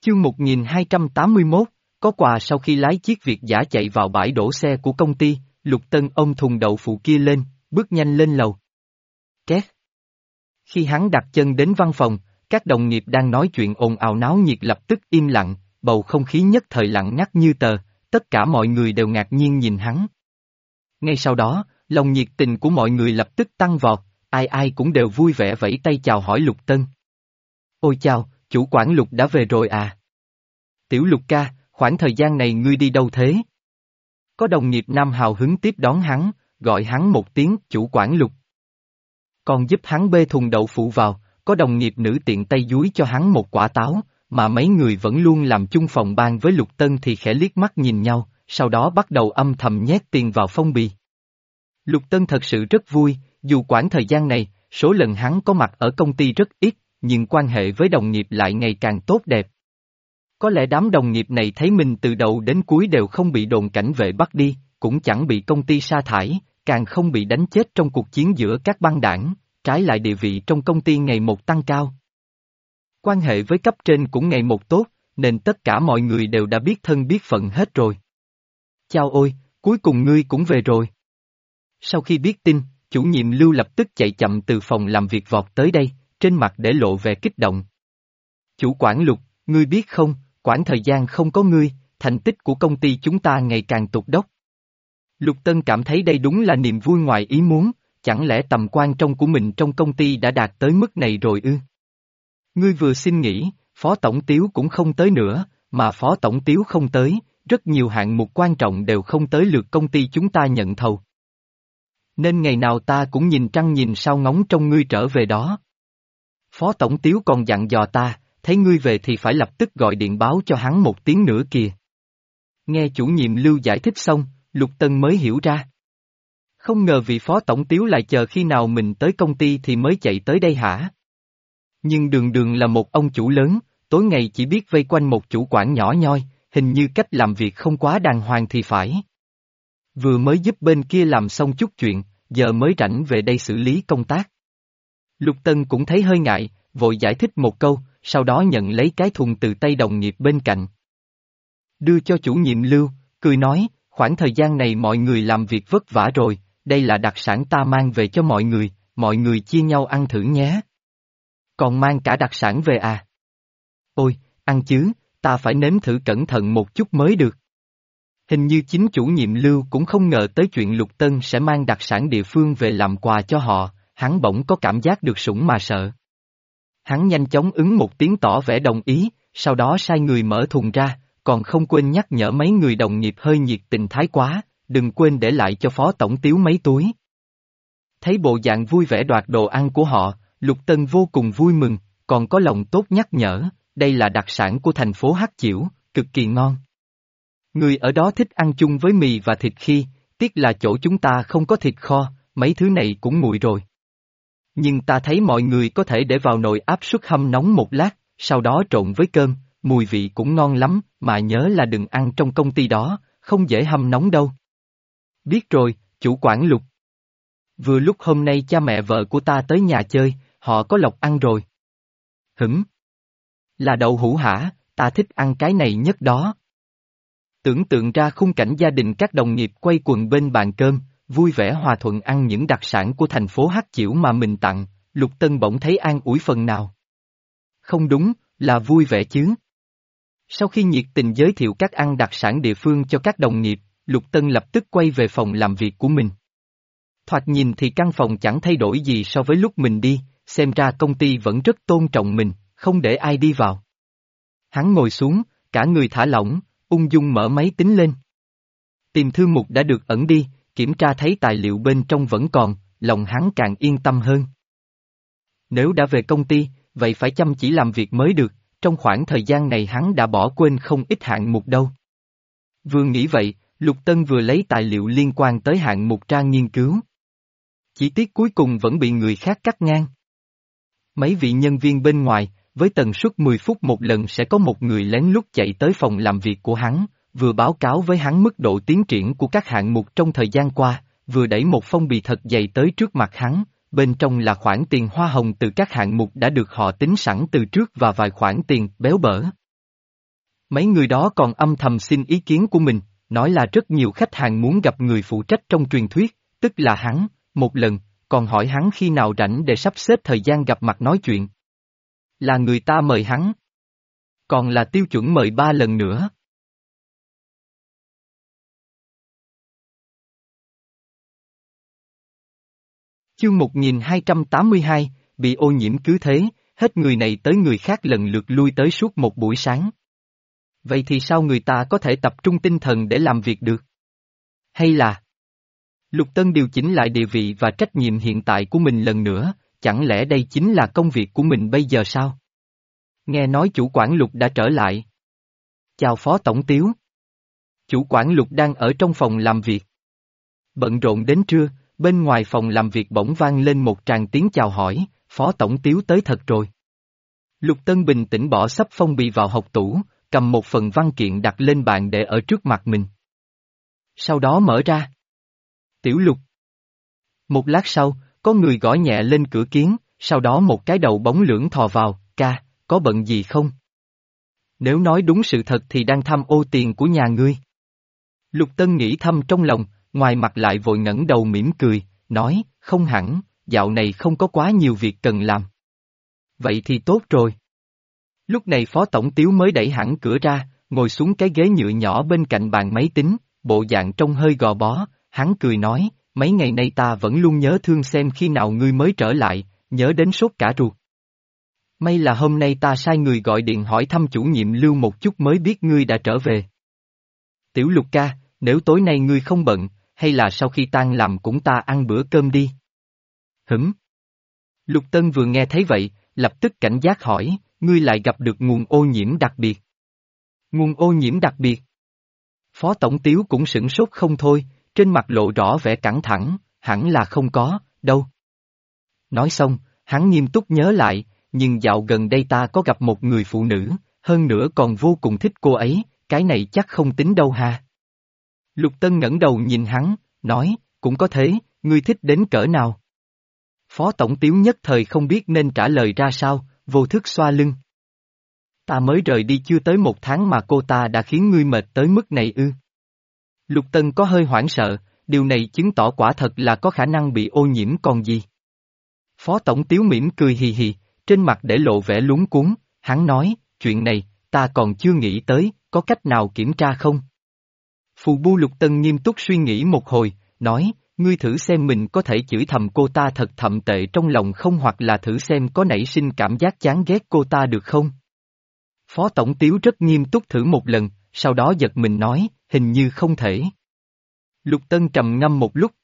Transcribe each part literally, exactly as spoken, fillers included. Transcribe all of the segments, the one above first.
Chương một nghìn hai trăm tám mươi mốt, có quà. Sau khi lái chiếc Việt giã chạy vào bãi đổ xe của công ty, Lục Tân ôm thùng đậu phụ kia lên, bước nhanh lên lầu. Két. Khi hắn đặt chân đến văn phòng, các đồng nghiệp đang nói chuyện ồn ào náo nhiệt lập tức im lặng, bầu không khí nhất thời lặng ngắt như tờ, tất cả mọi người đều ngạc nhiên nhìn hắn. Ngay sau đó, lòng nhiệt tình của mọi người lập tức tăng vọt, ai ai cũng đều vui vẻ vẫy tay chào hỏi Lục Tân. Ôi chào, chủ quản Lục đã về rồi à? Tiểu Lục ca, khoảng thời gian này ngươi đi đâu thế? Có đồng nghiệp nam hào hứng tiếp đón hắn, gọi hắn một tiếng chủ quản Lục. Còn giúp hắn bê thùng đậu phụ vào, có đồng nghiệp nữ tiện tay dúi cho hắn một quả táo, mà mấy người vẫn luôn làm chung phòng ban với Lục Tân thì khẽ liếc mắt nhìn nhau, sau đó bắt đầu âm thầm nhét tiền vào phong bì. Lục Tân thật sự rất vui, dù quãng thời gian này, số lần hắn có mặt ở công ty rất ít, nhưng quan hệ với đồng nghiệp lại ngày càng tốt đẹp. Có lẽ đám đồng nghiệp này thấy mình từ đầu đến cuối đều không bị đồn cảnh vệ bắt đi, cũng chẳng bị công ty sa thải, càng không bị đánh chết trong cuộc chiến giữa các băng đảng, trái lại địa vị trong công ty ngày một tăng cao. Quan hệ với cấp trên cũng ngày một tốt, nên tất cả mọi người đều đã biết thân biết phận hết rồi. Chao ôi, cuối cùng ngươi cũng về rồi. Sau khi biết tin, chủ nhiệm Lưu lập tức chạy chậm từ phòng làm việc vọt tới đây, trên mặt để lộ vẻ kích động. Chủ quản Lục, ngươi biết không, quãng thời gian không có ngươi, thành tích của công ty chúng ta ngày càng tụt dốc. Lục Tân cảm thấy đây đúng là niềm vui ngoài ý muốn, chẳng lẽ tầm quan trọng của mình trong công ty đã đạt tới mức này rồi ư? Ngươi vừa xin nghỉ, Phó Tổng Tiếu cũng không tới nữa, mà Phó Tổng Tiếu không tới, rất nhiều hạng mục quan trọng đều không tới lượt công ty chúng ta nhận thầu. Nên ngày nào ta cũng nhìn trăng nhìn sao ngóng trông ngươi trở về đó. Phó Tổng Tiếu còn dặn dò ta, thấy ngươi về thì phải lập tức gọi điện báo cho hắn một tiếng nữa kìa. Nghe chủ nhiệm Lưu giải thích xong, Lục Tân mới hiểu ra. Không ngờ vị Phó Tổng Tiếu lại chờ khi nào mình tới công ty thì mới chạy tới đây hả? Nhưng đường đường là một ông chủ lớn, tối ngày chỉ biết vây quanh một chủ quản nhỏ nhoi, hình như cách làm việc không quá đàng hoàng thì phải. Vừa mới giúp bên kia làm xong chút chuyện, giờ mới rảnh về đây xử lý công tác. Lục Tân cũng thấy hơi ngại, vội giải thích một câu, sau đó nhận lấy cái thùng từ tay đồng nghiệp bên cạnh. Đưa cho chủ nhiệm Lưu, cười nói, khoảng thời gian này mọi người làm việc vất vả rồi, đây là đặc sản ta mang về cho mọi người, mọi người chia nhau ăn thử nhé. Còn mang cả đặc sản về à? Ôi, ăn chứ, ta phải nếm thử cẩn thận một chút mới được. Hình như chính chủ nhiệm Lưu cũng không ngờ tới chuyện Lục Tân sẽ mang đặc sản địa phương về làm quà cho họ, hắn bỗng có cảm giác được sủng mà sợ. Hắn nhanh chóng ứng một tiếng tỏ vẻ đồng ý, sau đó sai người mở thùng ra, còn không quên nhắc nhở mấy người đồng nghiệp hơi nhiệt tình thái quá, đừng quên để lại cho Phó Tổng Tiếu mấy túi. Thấy bộ dạng vui vẻ đoạt đồ ăn của họ, Lục Tân vô cùng vui mừng, còn có lòng tốt nhắc nhở, đây là đặc sản của thành phố Hắc Chiểu, cực kỳ ngon. Người ở đó thích ăn chung với mì và thịt khi, tiếc là chỗ chúng ta không có thịt kho, mấy thứ này cũng nguội rồi. Nhưng ta thấy mọi người có thể để vào nồi áp suất hâm nóng một lát, sau đó trộn với cơm, mùi vị cũng ngon lắm, mà nhớ là đừng ăn trong công ty đó, không dễ hâm nóng đâu. Biết rồi, chủ quản Lục. Vừa lúc hôm nay cha mẹ vợ của ta tới nhà chơi, họ có lộc ăn rồi. Hửng? Là đậu hũ hả, ta thích ăn cái này nhất đó. Tưởng tượng ra khung cảnh gia đình các đồng nghiệp quay quần bên bàn cơm, vui vẻ hòa thuận ăn những đặc sản của thành phố Hắc Chiểu mà mình tặng, Lục Tân bỗng thấy an ủi phần nào. Không đúng, là vui vẻ chứ. Sau khi nhiệt tình giới thiệu các ăn đặc sản địa phương cho các đồng nghiệp, Lục Tân lập tức quay về phòng làm việc của mình. Thoạt nhìn thì căn phòng chẳng thay đổi gì so với lúc mình đi, xem ra công ty vẫn rất tôn trọng mình, không để ai đi vào. Hắn ngồi xuống, cả người thả lỏng, ung dung mở máy tính lên. Tìm thư mục đã được ẩn đi, kiểm tra thấy tài liệu bên trong vẫn còn, lòng hắn càng yên tâm hơn. Nếu đã về công ty, vậy phải chăm chỉ làm việc mới được, trong khoảng thời gian này hắn đã bỏ quên không ít hạng mục đâu. Vừa nghĩ vậy, Lục Tân vừa lấy tài liệu liên quan tới hạng mục ra nghiên cứu. Chi tiết cuối cùng vẫn bị người khác cắt ngang. Mấy vị nhân viên bên ngoài, với tần suất mười phút một lần sẽ có một người lén lút chạy tới phòng làm việc của hắn, vừa báo cáo với hắn mức độ tiến triển của các hạng mục trong thời gian qua, vừa đẩy một phong bì thật dày tới trước mặt hắn, bên trong là khoản tiền hoa hồng từ các hạng mục đã được họ tính sẵn từ trước và vài khoản tiền béo bở. Mấy người đó còn âm thầm xin ý kiến của mình, nói là rất nhiều khách hàng muốn gặp người phụ trách trong truyền thuyết, tức là hắn, một lần, còn hỏi hắn khi nào rảnh để sắp xếp thời gian gặp mặt nói chuyện. Là người ta mời hắn. Còn là tiêu chuẩn mời ba lần nữa. Chương một nghìn hai trăm tám mươi hai, bị ô nhiễm cứ thế, hết người này tới người khác lần lượt lui tới suốt một buổi sáng. Vậy thì sao người ta có thể tập trung tinh thần để làm việc được? Hay là Lục Tân điều chỉnh lại địa vị và trách nhiệm hiện tại của mình lần nữa, chẳng lẽ đây chính là công việc của mình bây giờ sao? Nghe nói chủ quản Lục đã trở lại. Chào Phó Tổng Tiếu. Chủ quản Lục đang ở trong phòng làm việc. Bận rộn đến trưa, bên ngoài phòng làm việc bỗng vang lên một tràng tiếng chào hỏi, Phó Tổng Tiếu tới thật rồi. Lục Tân bình tĩnh bỏ sấp phong bì vào hộc tủ, cầm một phần văn kiện đặt lên bàn để ở trước mặt mình. Sau đó mở ra. Tiểu Lục. Một lát sau, có người gõ nhẹ lên cửa kiến, sau đó một cái đầu bóng lưỡng thò vào, ca, có bận gì không? Nếu nói đúng sự thật thì đang tham ô tiền của nhà ngươi. Lục Tân nghĩ thầm trong lòng, ngoài mặt lại vội ngẩng đầu mỉm cười, nói, không hẳn, dạo này không có quá nhiều việc cần làm. Vậy thì tốt rồi. Lúc này Phó Tổng Tiếu mới đẩy hẳn cửa ra, ngồi xuống cái ghế nhựa nhỏ bên cạnh bàn máy tính, bộ dạng trông hơi gò bó, hắn cười nói, mấy ngày nay ta vẫn luôn nhớ thương xem khi nào ngươi mới trở lại, nhớ đến sốt cả ruột. May là hôm nay ta sai người gọi điện hỏi thăm chủ nhiệm Lưu một chút mới biết ngươi đã trở về. Tiểu Lục ca, nếu tối nay ngươi không bận, hay là sau khi tan làm cũng ta ăn bữa cơm đi. Hửm? Lục Tân vừa nghe thấy vậy, lập tức cảnh giác hỏi, ngươi lại gặp được nguồn ô nhiễm đặc biệt. Nguồn ô nhiễm đặc biệt? Phó Tổng Tiếu cũng sửng sốt không thôi, trên mặt lộ rõ vẻ căng thẳng, hẳn là không có, đâu. Nói xong, hắn nghiêm túc nhớ lại, nhưng dạo gần đây ta có gặp một người phụ nữ, hơn nữa còn vô cùng thích cô ấy, cái này chắc không tính đâu ha. Lục Tân ngẩng đầu nhìn hắn, nói, cũng có thế, ngươi thích đến cỡ nào? Phó Tổng Tiếu nhất thời không biết nên trả lời ra sao, vô thức xoa lưng. Ta mới rời đi chưa tới một tháng mà cô ta đã khiến ngươi mệt tới mức này ư? Lục Tân có hơi hoảng sợ, điều này chứng tỏ quả thật là có khả năng bị ô nhiễm còn gì. Phó Tổng Tiếu mỉm cười hì hì, trên mặt để lộ vẻ luống cuống, hắn nói, chuyện này, ta còn chưa nghĩ tới, có cách nào kiểm tra không? Phù Bu Lục Tân nghiêm túc suy nghĩ một hồi, nói, ngươi thử xem mình có thể chửi thầm cô ta thật thậm tệ trong lòng không hoặc là thử xem có nảy sinh cảm giác chán ghét cô ta được không? Phó Tổng Tiếu rất nghiêm túc thử một lần, sau đó giật mình nói, hình như không thể. Lục Tân trầm ngâm một lúc.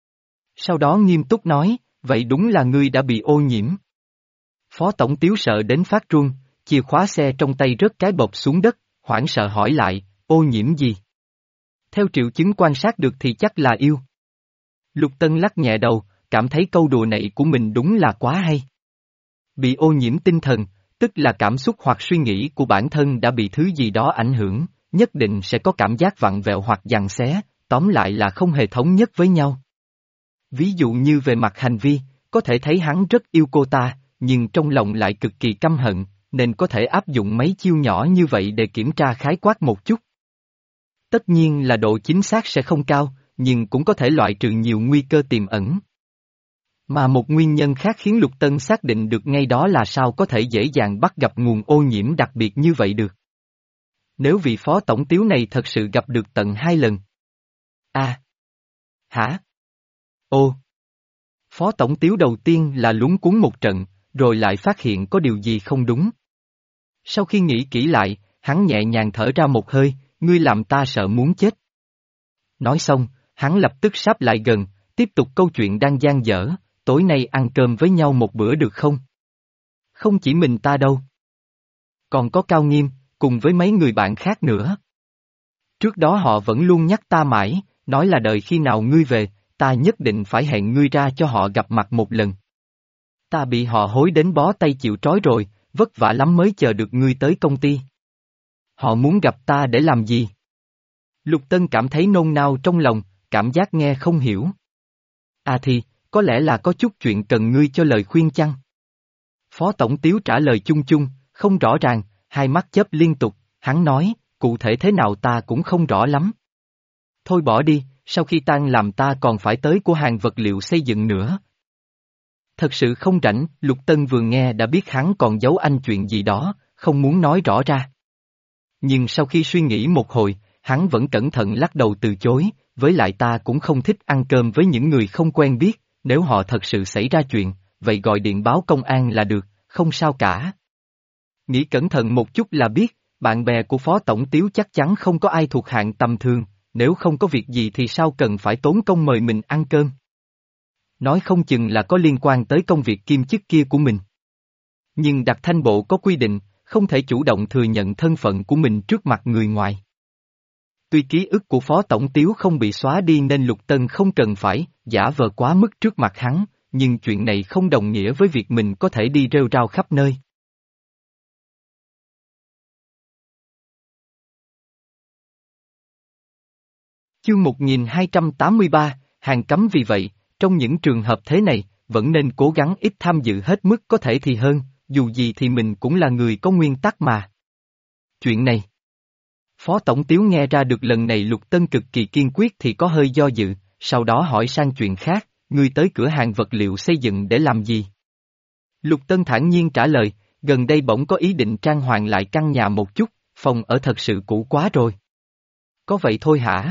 Sau đó nghiêm túc nói, vậy đúng là ngươi đã bị ô nhiễm. Phó Tổng Tiếu sợ đến phát run, chìa khóa xe trong tay rớt cái bộp xuống đất, hoảng sợ hỏi lại, ô nhiễm gì? Theo triệu chứng quan sát được thì chắc là yêu. Lục Tân lắc nhẹ đầu, cảm thấy câu đùa này của mình đúng là quá hay. Bị ô nhiễm tinh thần, tức là cảm xúc hoặc suy nghĩ của bản thân đã bị thứ gì đó ảnh hưởng, nhất định sẽ có cảm giác vặn vẹo hoặc giằng xé, tóm lại là không hề thống nhất với nhau. Ví dụ như về mặt hành vi, có thể thấy hắn rất yêu cô ta, nhưng trong lòng lại cực kỳ căm hận, nên có thể áp dụng mấy chiêu nhỏ như vậy để kiểm tra khái quát một chút. Tất nhiên là độ chính xác sẽ không cao, nhưng cũng có thể loại trừ nhiều nguy cơ tiềm ẩn. Mà một nguyên nhân khác khiến Lục Tân xác định được ngay đó là sao có thể dễ dàng bắt gặp nguồn ô nhiễm đặc biệt như vậy được. Nếu vị Phó Tổng Tiếu này thật sự gặp được tận hai lần. À! Hả? Ô! Phó Tổng Tiếu đầu tiên là luống cuống một trận, rồi lại phát hiện có điều gì không đúng. Sau khi nghĩ kỹ lại, hắn nhẹ nhàng thở ra một hơi, ngươi làm ta sợ muốn chết. Nói xong, hắn lập tức sáp lại gần, tiếp tục câu chuyện đang dang dở, tối nay ăn cơm với nhau một bữa được không? Không chỉ mình ta đâu. Còn có Cao Nghiêm, cùng với mấy người bạn khác nữa. Trước đó họ vẫn luôn nhắc ta mãi, nói là đợi khi nào ngươi về, ta nhất định phải hẹn ngươi ra cho họ gặp mặt một lần. Ta bị họ hối đến bó tay chịu trói rồi, vất vả lắm mới chờ được ngươi tới công ty. Họ muốn gặp ta để làm gì? Lục Tân cảm thấy nôn nao trong lòng, cảm giác nghe không hiểu. À thì, có lẽ là có chút chuyện cần ngươi cho lời khuyên chăng? Phó Tổng Tiếu trả lời chung chung, không rõ ràng, hai mắt chớp liên tục, Hắn nói, cụ thể thế nào ta cũng không rõ lắm. Thôi bỏ đi, sau khi tan làm ta còn phải tới của hàng vật liệu xây dựng nữa. Thật sự không rảnh, Lục Tân vừa nghe đã biết hắn còn giấu anh chuyện gì đó, không muốn nói rõ ra. Nhưng sau khi suy nghĩ một hồi, hắn vẫn cẩn thận lắc đầu từ chối, với lại ta cũng không thích ăn cơm với những người không quen biết, nếu họ thật sự xảy ra chuyện, vậy gọi điện báo công an là được, không sao cả. Nghĩ cẩn thận một chút là biết, bạn bè của Phó Tổng Tiếu chắc chắn không có ai thuộc hạng tầm thường, nếu không có việc gì thì sao cần phải tốn công mời mình ăn cơm. Nói không chừng là có liên quan tới công việc kiêm chức kia của mình. Nhưng đặc thanh bộ có quy định, không thể chủ động thừa nhận thân phận của mình trước mặt người ngoài. Tuy ký ức của Phó Tổng Tiếu không bị xóa đi nên Lục Tân không cần phải giả vờ quá mức trước mặt hắn, nhưng chuyện này không đồng nghĩa với việc mình có thể đi rêu rao khắp nơi. Chương một nghìn hai trăm tám mươi ba, hàng cấm vì vậy, trong những trường hợp thế này, vẫn nên cố gắng ít tham dự hết mức có thể thì hơn, dù gì thì mình cũng là người có nguyên tắc mà. Chuyện này. Phó Tổng Tiếu nghe ra được lần này Lục Tân cực kỳ kiên quyết thì có hơi do dự, sau đó hỏi sang chuyện khác, ngươi tới cửa hàng vật liệu xây dựng để làm gì? Lục Tân thản nhiên trả lời, gần đây bỗng có ý định trang hoàng lại căn nhà một chút, phòng ở thật sự cũ quá rồi. Có vậy thôi hả?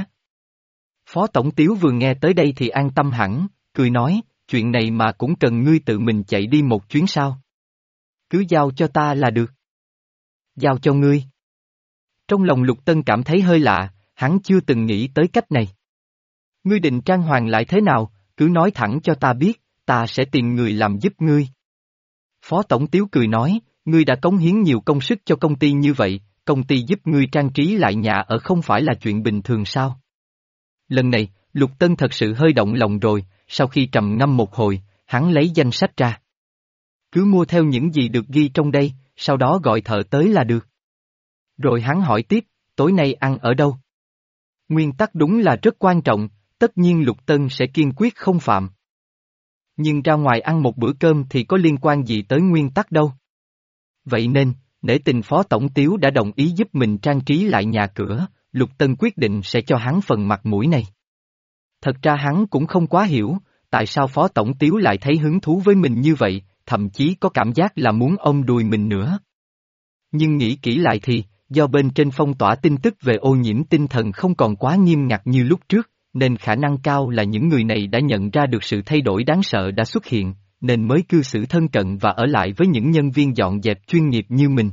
Phó Tổng Tiếu vừa nghe tới đây thì an tâm hẳn, cười nói, chuyện này mà cũng cần ngươi tự mình chạy đi một chuyến sao? Cứ giao cho ta là được. Giao cho ngươi. Trong lòng Lục Tân cảm thấy hơi lạ, hắn chưa từng nghĩ tới cách này. Ngươi định trang hoàng lại thế nào, cứ nói thẳng cho ta biết, ta sẽ tìm người làm giúp ngươi. Phó Tổng Tiếu cười nói, ngươi đã cống hiến nhiều công sức cho công ty như vậy, công ty giúp ngươi trang trí lại nhà ở không phải là chuyện bình thường sao? Lần này, Lục Tân thật sự hơi động lòng rồi, sau khi trầm ngâm một hồi, hắn lấy danh sách ra. Cứ mua theo những gì được ghi trong đây, sau đó gọi thợ tới là được. Rồi hắn hỏi tiếp, tối nay ăn ở đâu? Nguyên tắc đúng là rất quan trọng, tất nhiên Lục Tân sẽ kiên quyết không phạm. Nhưng ra ngoài ăn một bữa cơm thì có liên quan gì tới nguyên tắc đâu. Vậy nên, nể tình Phó Tổng Tiếu đã đồng ý giúp mình trang trí lại nhà cửa, Lục Tân quyết định sẽ cho hắn phần mặt mũi này. Thật ra hắn cũng không quá hiểu, tại sao Phó Tổng Tiếu lại thấy hứng thú với mình như vậy, thậm chí có cảm giác là muốn ôm đùi mình nữa. Nhưng nghĩ kỹ lại thì, do bên trên phong tỏa tin tức về ô nhiễm tinh thần không còn quá nghiêm ngặt như lúc trước, nên khả năng cao là những người này đã nhận ra được sự thay đổi đáng sợ đã xuất hiện, nên mới cư xử thân cận và ở lại với những nhân viên dọn dẹp chuyên nghiệp như mình.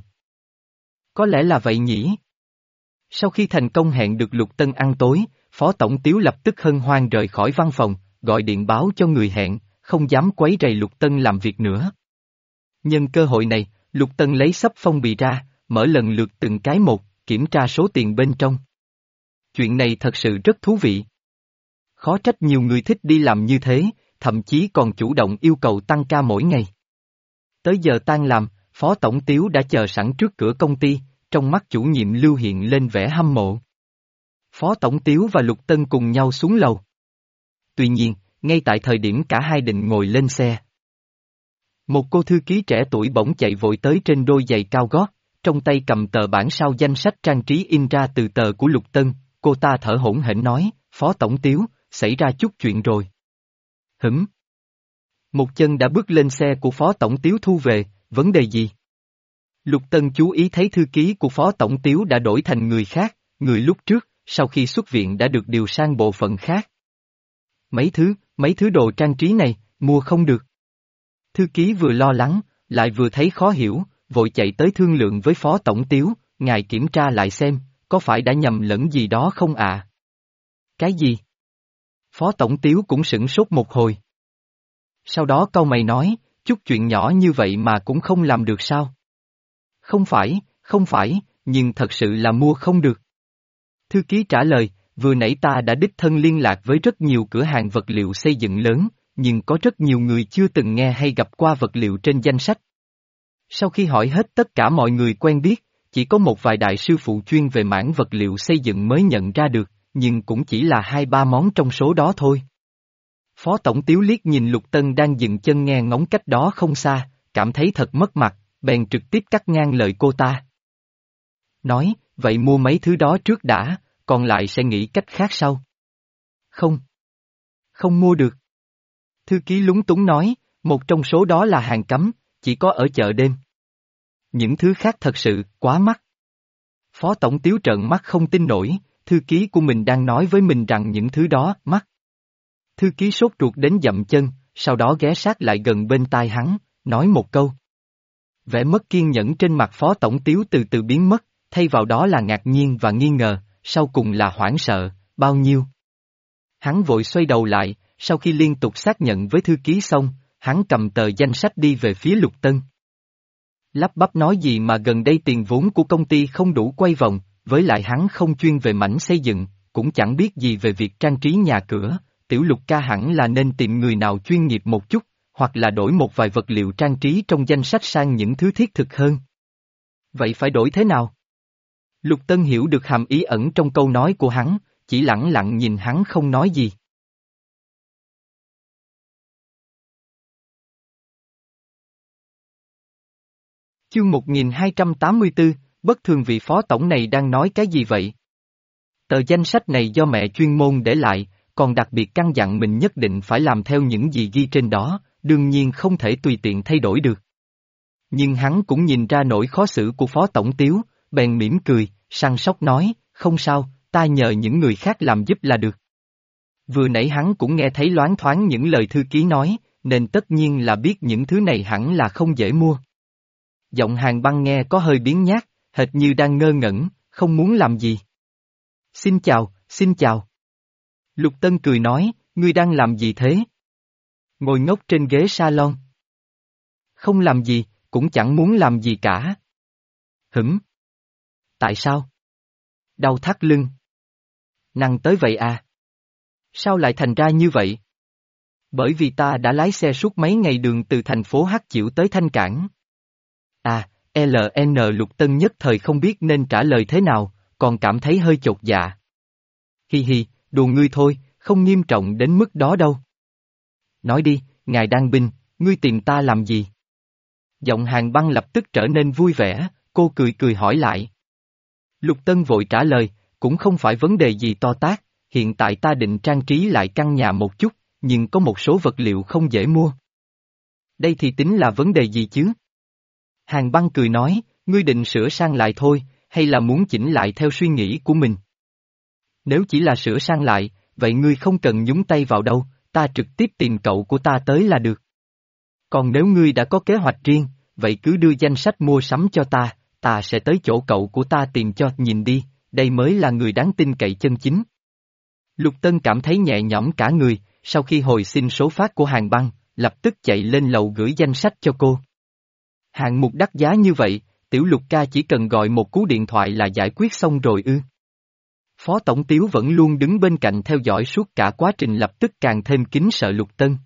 Có lẽ là vậy nhỉ? Sau khi thành công hẹn được Lục Tân ăn tối, Phó Tổng Tiếu lập tức hân hoan rời khỏi văn phòng, gọi điện báo cho người hẹn, không dám quấy rầy Lục Tân làm việc nữa. Nhân cơ hội này, Lục Tân lấy xấp phong bì ra, mở lần lượt từng cái một, kiểm tra số tiền bên trong. Chuyện này thật sự rất thú vị. Khó trách nhiều người thích đi làm như thế, thậm chí còn chủ động yêu cầu tăng ca mỗi ngày. Tới giờ tan làm, Phó Tổng Tiếu đã chờ sẵn trước cửa công ty, trong mắt chủ nhiệm lưu hiện lên vẻ hâm mộ. Phó Tổng Tiếu và Lục Tân cùng nhau xuống lầu. Tuy nhiên, ngay tại thời điểm cả hai định ngồi lên xe. Một cô thư ký trẻ tuổi bỗng chạy vội tới trên đôi giày cao gót, trong tay cầm tờ bản sao danh sách trang trí in ra từ tờ của Lục Tân, cô ta thở hổn hển nói, Phó Tổng Tiếu, xảy ra chút chuyện rồi. Hửm? Một chân đã bước lên xe của Phó Tổng Tiếu thu về, vấn đề gì? Lục Tân chú ý thấy thư ký của Phó Tổng Tiếu đã đổi thành người khác, người lúc trước, sau khi xuất viện đã được điều sang bộ phận khác. Mấy thứ, mấy thứ đồ trang trí này, mua không được. Thư ký vừa lo lắng, lại vừa thấy khó hiểu, vội chạy tới thương lượng với Phó Tổng Tiếu, ngài kiểm tra lại xem, có phải đã nhầm lẫn gì đó không ạ? À? Cái gì? Phó Tổng Tiếu cũng sửng sốt một hồi. Sau đó cau mày nói, chút chuyện nhỏ như vậy mà cũng không làm được sao? Không phải, không phải, nhưng thật sự là mua không được. Thư ký trả lời, vừa nãy ta đã đích thân liên lạc với rất nhiều cửa hàng vật liệu xây dựng lớn, nhưng có rất nhiều người chưa từng nghe hay gặp qua vật liệu trên danh sách. Sau khi hỏi hết tất cả mọi người quen biết, chỉ có một vài đại sư phụ chuyên về mảng vật liệu xây dựng mới nhận ra được, nhưng cũng chỉ là hai ba món trong số đó thôi. Phó Tổng Tiếu liếc nhìn Lục Tân đang dừng chân nghe ngóng cách đó không xa, cảm thấy thật mất mặt, bèn trực tiếp cắt ngang lời cô ta. Nói, vậy mua mấy thứ đó trước đã, còn lại sẽ nghĩ cách khác sau. Không. Không mua được. Thư ký lúng túng nói, một trong số đó là hàng cấm, chỉ có ở chợ đêm. Những thứ khác thật sự, quá mắc. Phó Tổng Tiếu trợn mắt không tin nổi, thư ký của mình đang nói với mình rằng những thứ đó, mắc. Thư ký sốt ruột đến dậm chân, sau đó ghé sát lại gần bên tai hắn, nói một câu. Vẻ mất kiên nhẫn trên mặt Phó Tổng Tiếu từ từ biến mất, thay vào đó là ngạc nhiên và nghi ngờ, sau cùng là hoảng sợ, bao nhiêu. Hắn vội xoay đầu lại, sau khi liên tục xác nhận với thư ký xong, hắn cầm tờ danh sách đi về phía Lục Tân. Lắp bắp nói gì mà gần đây tiền vốn của công ty không đủ quay vòng, với lại hắn không chuyên về mảnh xây dựng, cũng chẳng biết gì về việc trang trí nhà cửa, Tiểu Lục ca hẳn là nên tìm người nào chuyên nghiệp một chút, hoặc là đổi một vài vật liệu trang trí trong danh sách sang những thứ thiết thực hơn. Vậy phải đổi thế nào? Lục Tân hiểu được hàm ý ẩn trong câu nói của hắn, chỉ lẳng lặng nhìn hắn không nói gì. Chương một nghìn hai trăm tám mươi tư, bất thường vị phó tổng này đang nói cái gì vậy? Tờ danh sách này do mẹ chuyên môn để lại, còn đặc biệt căn dặn mình nhất định phải làm theo những gì ghi trên đó, đương nhiên không thể tùy tiện thay đổi được. Nhưng hắn cũng nhìn ra nỗi khó xử của phó tổng Tiếu, bèn mỉm cười, săn sóc nói, không sao, ta nhờ những người khác làm giúp là được. Vừa nãy hắn cũng nghe thấy loáng thoáng những lời thư ký nói, nên tất nhiên là biết những thứ này hẳn là không dễ mua. Giọng Hàng Băng nghe có hơi biến nhát, hệt như đang ngơ ngẩn, không muốn làm gì. Xin chào, xin chào. Lục Tân cười nói, ngươi đang làm gì thế? Ngồi ngốc trên ghế salon. Không làm gì, cũng chẳng muốn làm gì cả. Hửm? Tại sao? Đau thắt lưng. Năng tới vậy à? Sao lại thành ra như vậy? Bởi vì ta đã lái xe suốt mấy ngày đường từ thành phố Hắc Chiểu tới Thanh Cảng. À, lờ en Lục Tân nhất thời không biết nên trả lời thế nào, còn cảm thấy hơi chột dạ. Hi hi, đùa ngươi thôi, không nghiêm trọng đến mức đó đâu. Nói đi, ngài đang binh, ngươi tìm ta làm gì? Giọng Hàng Băng lập tức trở nên vui vẻ, cô cười cười hỏi lại. Lục Tân vội trả lời, cũng không phải vấn đề gì to tát, hiện tại ta định trang trí lại căn nhà một chút, nhưng có một số vật liệu không dễ mua. Đây thì tính là vấn đề gì chứ? Hàng Băng cười nói, ngươi định sửa sang lại thôi, hay là muốn chỉnh lại theo suy nghĩ của mình? Nếu chỉ là sửa sang lại, vậy ngươi không cần nhúng tay vào đâu, ta trực tiếp tìm cậu của ta tới là được. Còn nếu ngươi đã có kế hoạch riêng, vậy cứ đưa danh sách mua sắm cho ta, ta sẽ tới chỗ cậu của ta tìm cho, nhìn đi, đây mới là người đáng tin cậy chân chính. Lục Tân cảm thấy nhẹ nhõm cả người, sau khi hồi xin số phát của Hàng Băng, lập tức chạy lên lầu gửi danh sách cho cô. Hạng mục đắt giá như vậy, Tiểu Lục ca chỉ cần gọi một cú điện thoại là giải quyết xong rồi ư. Phó Tổng Tiếu vẫn luôn đứng bên cạnh theo dõi suốt cả quá trình, lập tức càng thêm kính sợ Lục Tân.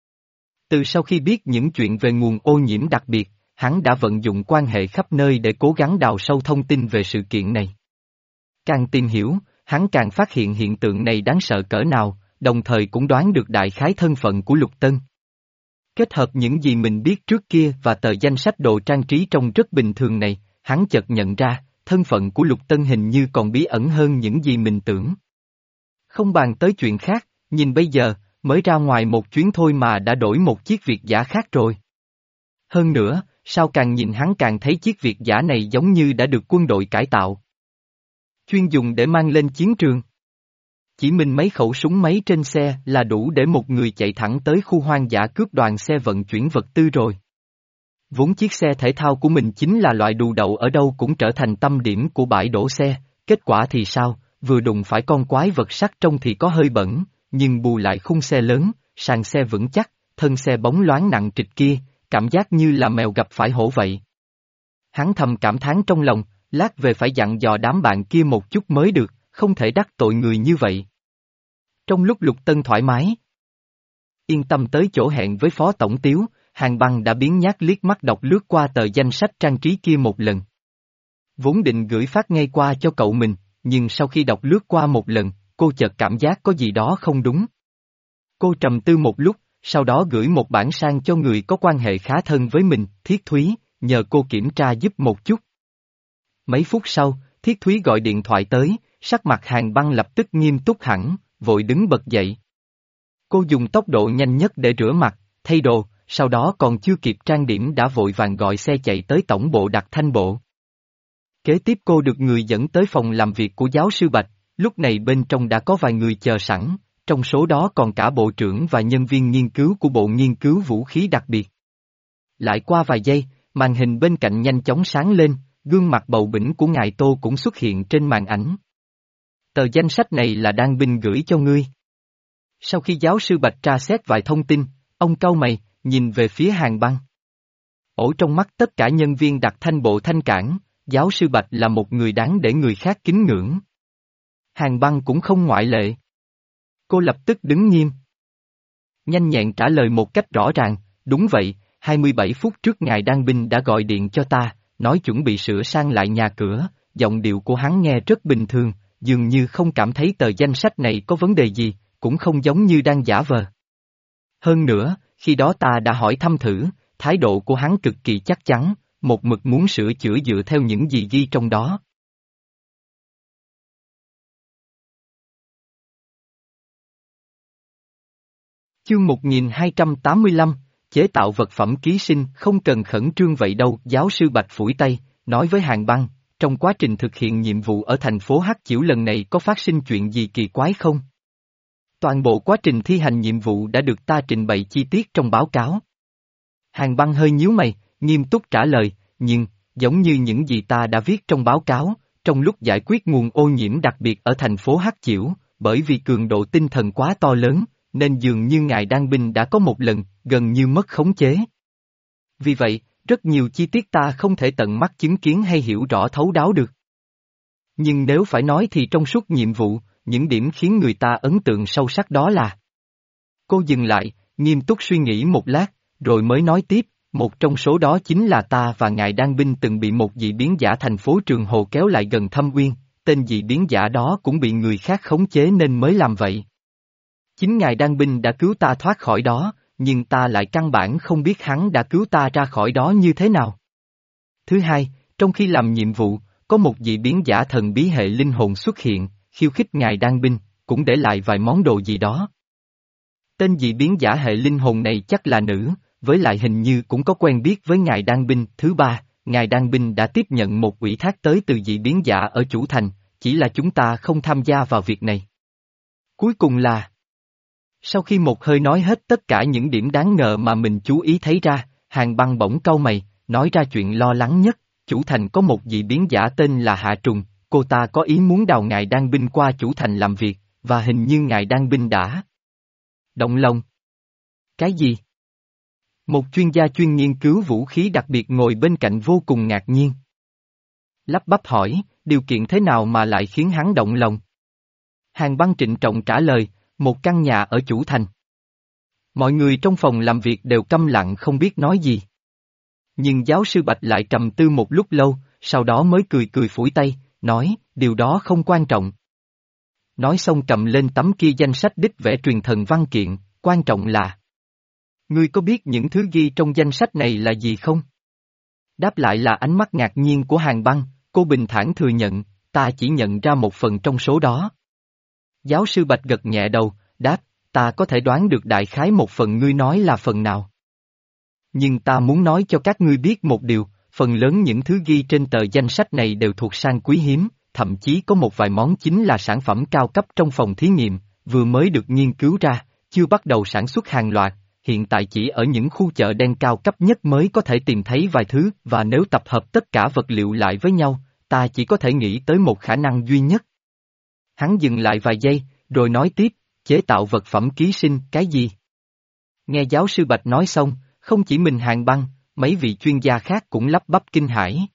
Từ sau khi biết những chuyện về nguồn ô nhiễm đặc biệt, hắn đã vận dụng quan hệ khắp nơi để cố gắng đào sâu thông tin về sự kiện này. Càng tìm hiểu, hắn càng phát hiện hiện tượng này đáng sợ cỡ nào, đồng thời cũng đoán được đại khái thân phận của Lục Tân. Kết hợp những gì mình biết trước kia và tờ danh sách đồ trang trí trông rất bình thường này, hắn chợt nhận ra, thân phận của Lục Tân hình như còn bí ẩn hơn những gì mình tưởng. Không bàn tới chuyện khác, nhìn bây giờ, mới ra ngoài một chuyến thôi mà đã đổi một chiếc Việt dã khác rồi. Hơn nữa, sao càng nhìn hắn càng thấy chiếc Việt dã này giống như đã được quân đội cải tạo. Chuyên dùng để mang lên chiến trường. Chỉ mình mấy khẩu súng máy trên xe là đủ để một người chạy thẳng tới khu hoang dã cướp đoàn xe vận chuyển vật tư rồi. Vốn chiếc xe thể thao của mình chính là loại đù đậu ở đâu cũng trở thành tâm điểm của bãi đổ xe, kết quả thì sao, vừa đụng phải con quái vật sắt trông thì có hơi bẩn, nhưng bù lại khung xe lớn, sàn xe vững chắc, thân xe bóng loáng nặng trịch kia, cảm giác như là mèo gặp phải hổ vậy. Hắn thầm cảm thán trong lòng, lát về phải dặn dò đám bạn kia một chút mới được, không thể đắc tội người như vậy. Trong lúc Lục Tân thoải mái, yên tâm tới chỗ hẹn với Phó Tổng Tiếu, Hàng Băng đã biến nhát liếc mắt đọc lướt qua tờ danh sách trang trí kia một lần. Vốn định gửi phát ngay qua cho cậu mình, nhưng sau khi đọc lướt qua một lần, cô chợt cảm giác có gì đó không đúng. Cô trầm tư một lúc, sau đó gửi một bản sang cho người có quan hệ khá thân với mình, Thiết Thúy, nhờ cô kiểm tra giúp một chút. Mấy phút sau, Thiết Thúy gọi điện thoại tới, sắc mặt Hàn Băng lập tức nghiêm túc hẳn, vội đứng bật dậy. Cô dùng tốc độ nhanh nhất để rửa mặt, thay đồ, sau đó còn chưa kịp trang điểm đã vội vàng gọi xe chạy tới tổng bộ Đặc Thanh Bộ. Kế tiếp cô được người dẫn tới phòng làm việc của giáo sư Bạch, lúc này bên trong đã có vài người chờ sẵn, trong số đó còn cả bộ trưởng và nhân viên nghiên cứu của Bộ Nghiên cứu Vũ khí đặc biệt. Lại qua vài giây, màn hình bên cạnh nhanh chóng sáng lên, gương mặt bầu bĩnh của ngài Tô cũng xuất hiện trên màn ảnh. Tờ danh sách này là Đan Binh gửi cho ngươi. Sau khi giáo sư Bạch tra xét vài thông tin, ông cau mày, nhìn về phía Hàn Băng. Ổ trong mắt tất cả nhân viên Đặc Thanh Bộ thanh cảng, giáo sư Bạch là một người đáng để người khác kính ngưỡng. Hàn Băng cũng không ngoại lệ. Cô lập tức đứng nghiêm. Nhanh nhẹn trả lời một cách rõ ràng, đúng vậy, hai mươi bảy phút trước ngài Đan Binh đã gọi điện cho ta, nói chuẩn bị sửa sang lại nhà cửa, giọng điệu của hắn nghe rất bình thường, dường như không cảm thấy tờ danh sách này có vấn đề gì, cũng không giống như đang giả vờ. Hơn nữa, khi đó ta đã hỏi thăm thử, thái độ của hắn cực kỳ chắc chắn, một mực muốn sửa chữa dựa theo những gì ghi trong đó. Chương một nghìn hai trăm tám mươi lăm, chế tạo vật phẩm ký sinh không cần khẩn trương vậy đâu, giáo sư Bạch phủi tay, nói với Hàn Băng, trong quá trình thực hiện nhiệm vụ ở thành phố Hắc Chiểu lần này có phát sinh chuyện gì kỳ quái không? Toàn bộ quá trình thi hành nhiệm vụ đã được ta trình bày chi tiết trong báo cáo. Hàn Băng hơi nhíu mày, nghiêm túc trả lời, nhưng, giống như những gì ta đã viết trong báo cáo, trong lúc giải quyết nguồn ô nhiễm đặc biệt ở thành phố Hắc Chiểu, bởi vì cường độ tinh thần quá to lớn, nên dường như ngài Đan Binh đã có một lần, gần như mất khống chế. Vì vậy, rất nhiều chi tiết ta không thể tận mắt chứng kiến hay hiểu rõ thấu đáo được. Nhưng nếu phải nói thì trong suốt nhiệm vụ, những điểm khiến người ta ấn tượng sâu sắc đó là. Cô dừng lại, nghiêm túc suy nghĩ một lát, rồi mới nói tiếp, một trong số đó chính là ta và ngài Đan Binh từng bị một dị biến giả thành phố Trường Hồ kéo lại gần Thâm Uyên, tên dị biến giả đó cũng bị người khác khống chế nên mới làm vậy. Chính ngài Đan Binh đã cứu ta thoát khỏi đó, nhưng ta lại căn bản không biết hắn đã cứu ta ra khỏi đó như thế nào. Thứ hai, trong khi làm nhiệm vụ, có một dị biến giả thần bí hệ linh hồn xuất hiện, khiêu khích ngài Đan Binh, cũng để lại vài món đồ gì đó. Tên dị biến giả hệ linh hồn này chắc là nữ, với lại hình như cũng có quen biết với ngài Đan Binh. Thứ ba, ngài Đan Binh đã tiếp nhận một ủy thác tới từ dị biến giả ở chủ thành, chỉ là chúng ta không tham gia vào việc này. Cuối cùng là. Sau khi một hơi nói hết tất cả những điểm đáng ngờ mà mình chú ý thấy ra, Hàn Băng bỗng cau mày, nói ra chuyện lo lắng nhất, chủ thành có một dị biến giả tên là Hạ Trùng, cô ta có ý muốn đào ngài Đan Binh qua chủ thành làm việc, và hình như ngài Đan Binh đã động lòng. Cái gì? Một chuyên gia chuyên nghiên cứu vũ khí đặc biệt ngồi bên cạnh vô cùng ngạc nhiên. Lắp bắp hỏi, điều kiện thế nào mà lại khiến hắn động lòng? Hàn Băng trịnh trọng trả lời, một căn nhà ở chủ thành. Mọi người trong phòng làm việc đều câm lặng không biết nói gì. Nhưng giáo sư Bạch lại trầm tư một lúc lâu, sau đó mới cười cười phủi tay, nói, điều đó không quan trọng. Nói xong cầm lên tấm kia danh sách đích vẽ truyền thần văn kiện, quan trọng là. Ngươi có biết những thứ ghi trong danh sách này là gì không? Đáp lại là ánh mắt ngạc nhiên của Hàn Băng, cô bình thản thừa nhận, ta chỉ nhận ra một phần trong số đó. Giáo sư Bạch gật nhẹ đầu, đáp, ta có thể đoán được đại khái một phần ngươi nói là phần nào. Nhưng ta muốn nói cho các ngươi biết một điều, phần lớn những thứ ghi trên tờ danh sách này đều thuộc sang quý hiếm, thậm chí có một vài món chính là sản phẩm cao cấp trong phòng thí nghiệm, vừa mới được nghiên cứu ra, chưa bắt đầu sản xuất hàng loạt, hiện tại chỉ ở những khu chợ đen cao cấp nhất mới có thể tìm thấy vài thứ, và nếu tập hợp tất cả vật liệu lại với nhau, ta chỉ có thể nghĩ tới một khả năng duy nhất. Hắn dừng lại vài giây, rồi nói tiếp, chế tạo vật phẩm ký sinh, cái gì? Nghe giáo sư Bạch nói xong, không chỉ mình Hàn Băng, mấy vị chuyên gia khác cũng lắp bắp kinh hãi.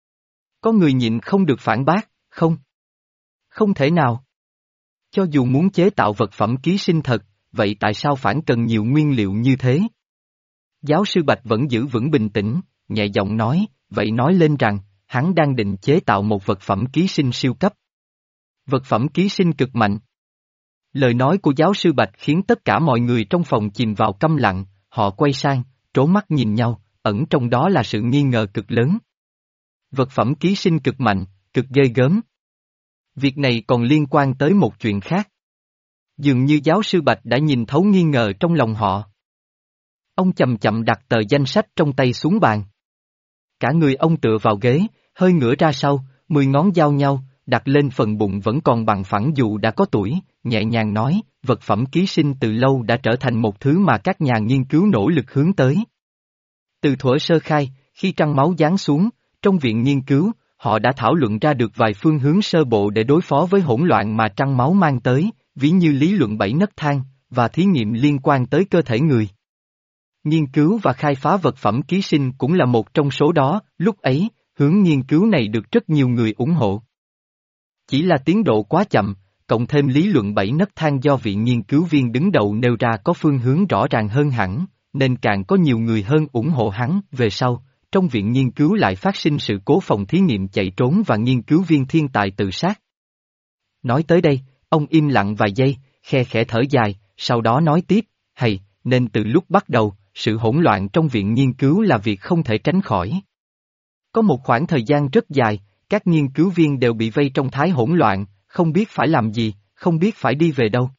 Có người nhịn không được phản bác, không? Không thể nào. Cho dù muốn chế tạo vật phẩm ký sinh thật, vậy tại sao phản cần nhiều nguyên liệu như thế? Giáo sư Bạch vẫn giữ vững bình tĩnh, nhẹ giọng nói, vậy nói lên rằng, hắn đang định chế tạo một vật phẩm ký sinh siêu cấp. Vật phẩm ký sinh cực mạnh. Lời nói của giáo sư Bạch khiến tất cả mọi người trong phòng chìm vào câm lặng, họ quay sang, trố mắt nhìn nhau, ẩn trong đó là sự nghi ngờ cực lớn. Vật phẩm ký sinh cực mạnh, cực ghê gớm. Việc này còn liên quan tới một chuyện khác. Dường như giáo sư Bạch đã nhìn thấu nghi ngờ trong lòng họ. Ông chậm chậm đặt tờ danh sách trong tay xuống bàn. Cả người ông tựa vào ghế, hơi ngửa ra sau, mười ngón giao nhau, đặt lên phần bụng vẫn còn bằng phẳng dù đã có tuổi, nhẹ nhàng nói, vật phẩm ký sinh từ lâu đã trở thành một thứ mà các nhà nghiên cứu nỗ lực hướng tới. Từ thuở sơ khai, khi trăng máu giáng xuống, trong viện nghiên cứu, họ đã thảo luận ra được vài phương hướng sơ bộ để đối phó với hỗn loạn mà trăng máu mang tới, ví như lý luận bảy nấc thang, và thí nghiệm liên quan tới cơ thể người. Nghiên cứu và khai phá vật phẩm ký sinh cũng là một trong số đó, lúc ấy, hướng nghiên cứu này được rất nhiều người ủng hộ. Chỉ là tiến độ quá chậm, cộng thêm lý luận bảy nấc thang do vị nghiên cứu viên đứng đầu nêu ra có phương hướng rõ ràng hơn hẳn, nên càng có nhiều người hơn ủng hộ hắn. Về sau, trong viện nghiên cứu lại phát sinh sự cố phòng thí nghiệm chạy trốn và nghiên cứu viên thiên tài tự sát. Nói tới đây, ông im lặng vài giây, khe khẽ thở dài, sau đó nói tiếp, hay, nên từ lúc bắt đầu, sự hỗn loạn trong viện nghiên cứu là việc không thể tránh khỏi. Có một khoảng thời gian rất dài, các nghiên cứu viên đều bị vây trong thái hỗn loạn, không biết phải làm gì, không biết phải đi về đâu.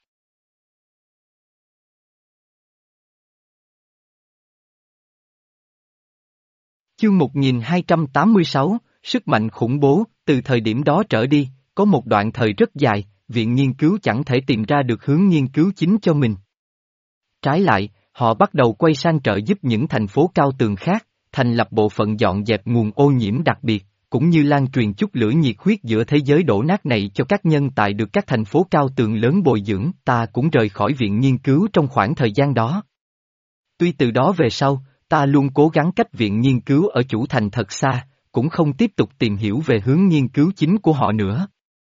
Chương một nghìn hai trăm tám mươi sáu, Sức mạnh khủng bố. Từ thời điểm đó trở đi, có một đoạn thời rất dài, viện nghiên cứu chẳng thể tìm ra được hướng nghiên cứu chính cho mình. Trái lại, họ bắt đầu quay sang trợ giúp những thành phố cao tường khác, thành lập bộ phận dọn dẹp nguồn ô nhiễm đặc biệt, cũng như lan truyền chút lửa nhiệt huyết giữa thế giới đổ nát này cho các nhân tài được các thành phố cao tường lớn bồi dưỡng. Ta cũng rời khỏi viện nghiên cứu trong khoảng thời gian đó. Tuy từ đó về sau, ta luôn cố gắng cách viện nghiên cứu ở chủ thành thật xa, cũng không tiếp tục tìm hiểu về hướng nghiên cứu chính của họ nữa.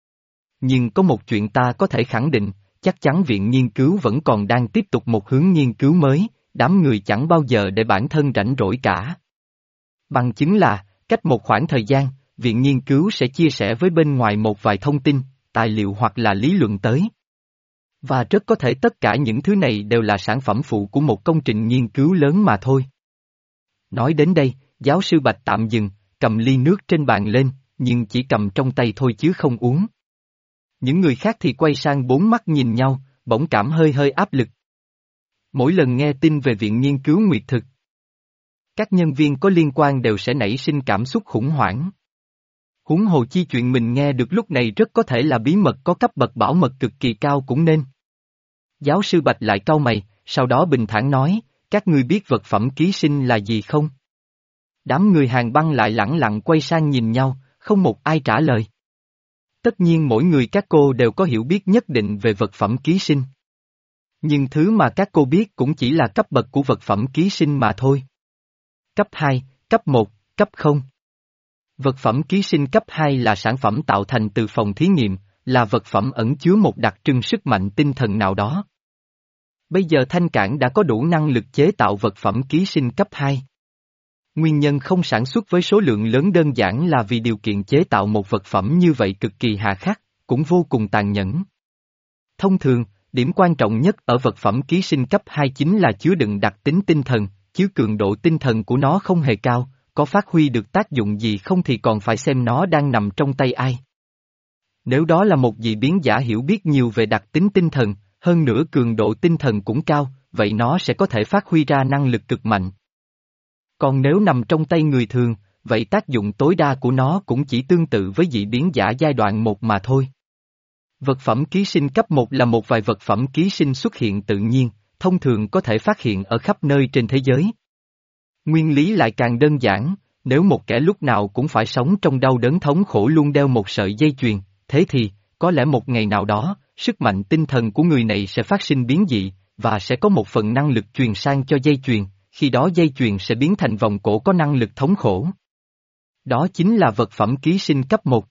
Nhưng có một chuyện ta có thể khẳng định, chắc chắn viện nghiên cứu vẫn còn đang tiếp tục một hướng nghiên cứu mới, đám người chẳng bao giờ để bản thân rảnh rỗi cả. Bằng chứng là, cách một khoảng thời gian, viện nghiên cứu sẽ chia sẻ với bên ngoài một vài thông tin, tài liệu hoặc là lý luận tới. Và rất có thể tất cả những thứ này đều là sản phẩm phụ của một công trình nghiên cứu lớn mà thôi. Nói đến đây, giáo sư Bạch tạm dừng, cầm ly nước trên bàn lên, nhưng chỉ cầm trong tay thôi chứ không uống. Những người khác thì quay sang bốn mắt nhìn nhau, bỗng cảm hơi hơi áp lực. Mỗi lần nghe tin về viện nghiên cứu nguyệt thực, các nhân viên có liên quan đều sẽ nảy sinh cảm xúc khủng hoảng. Huống hồ chi chuyện mình nghe được lúc này rất có thể là bí mật có cấp bậc bảo mật cực kỳ cao cũng nên. Giáo sư Bạch lại cau mày, sau đó bình thản nói, các ngươi biết vật phẩm ký sinh là gì không? Đám người Hàn Băng lại lẳng lặng quay sang nhìn nhau, không một ai trả lời. Tất nhiên mỗi người các cô đều có hiểu biết nhất định về vật phẩm ký sinh. Nhưng thứ mà các cô biết cũng chỉ là cấp bậc của vật phẩm ký sinh mà thôi. Cấp hai, cấp một, cấp không. Vật phẩm ký sinh cấp hai là sản phẩm tạo thành từ phòng thí nghiệm, là vật phẩm ẩn chứa một đặc trưng sức mạnh tinh thần nào đó. Bây giờ Thanh Cảng đã có đủ năng lực chế tạo vật phẩm ký sinh cấp hai. Nguyên nhân không sản xuất với số lượng lớn đơn giản là vì điều kiện chế tạo một vật phẩm như vậy cực kỳ hà khắc, cũng vô cùng tàn nhẫn. Thông thường, điểm quan trọng nhất ở vật phẩm ký sinh cấp hai chính là chứa đựng đặc tính tinh thần, chứ cường độ tinh thần của nó không hề cao, có phát huy được tác dụng gì không thì còn phải xem nó đang nằm trong tay ai. Nếu đó là một dị biến giả hiểu biết nhiều về đặc tính tinh thần, hơn nữa cường độ tinh thần cũng cao, vậy nó sẽ có thể phát huy ra năng lực cực mạnh. Còn nếu nằm trong tay người thường, vậy tác dụng tối đa của nó cũng chỉ tương tự với dị biến giả giai đoạn một mà thôi. Vật phẩm ký sinh cấp một là một vài vật phẩm ký sinh xuất hiện tự nhiên, thông thường có thể phát hiện ở khắp nơi trên thế giới. Nguyên lý lại càng đơn giản, nếu một kẻ lúc nào cũng phải sống trong đau đớn thống khổ luôn đeo một sợi dây chuyền, thế thì, có lẽ một ngày nào đó, sức mạnh tinh thần của người này sẽ phát sinh biến dị, và sẽ có một phần năng lực truyền sang cho dây chuyền, khi đó dây chuyền sẽ biến thành vòng cổ có năng lực thống khổ. Đó chính là vật phẩm ký sinh cấp một.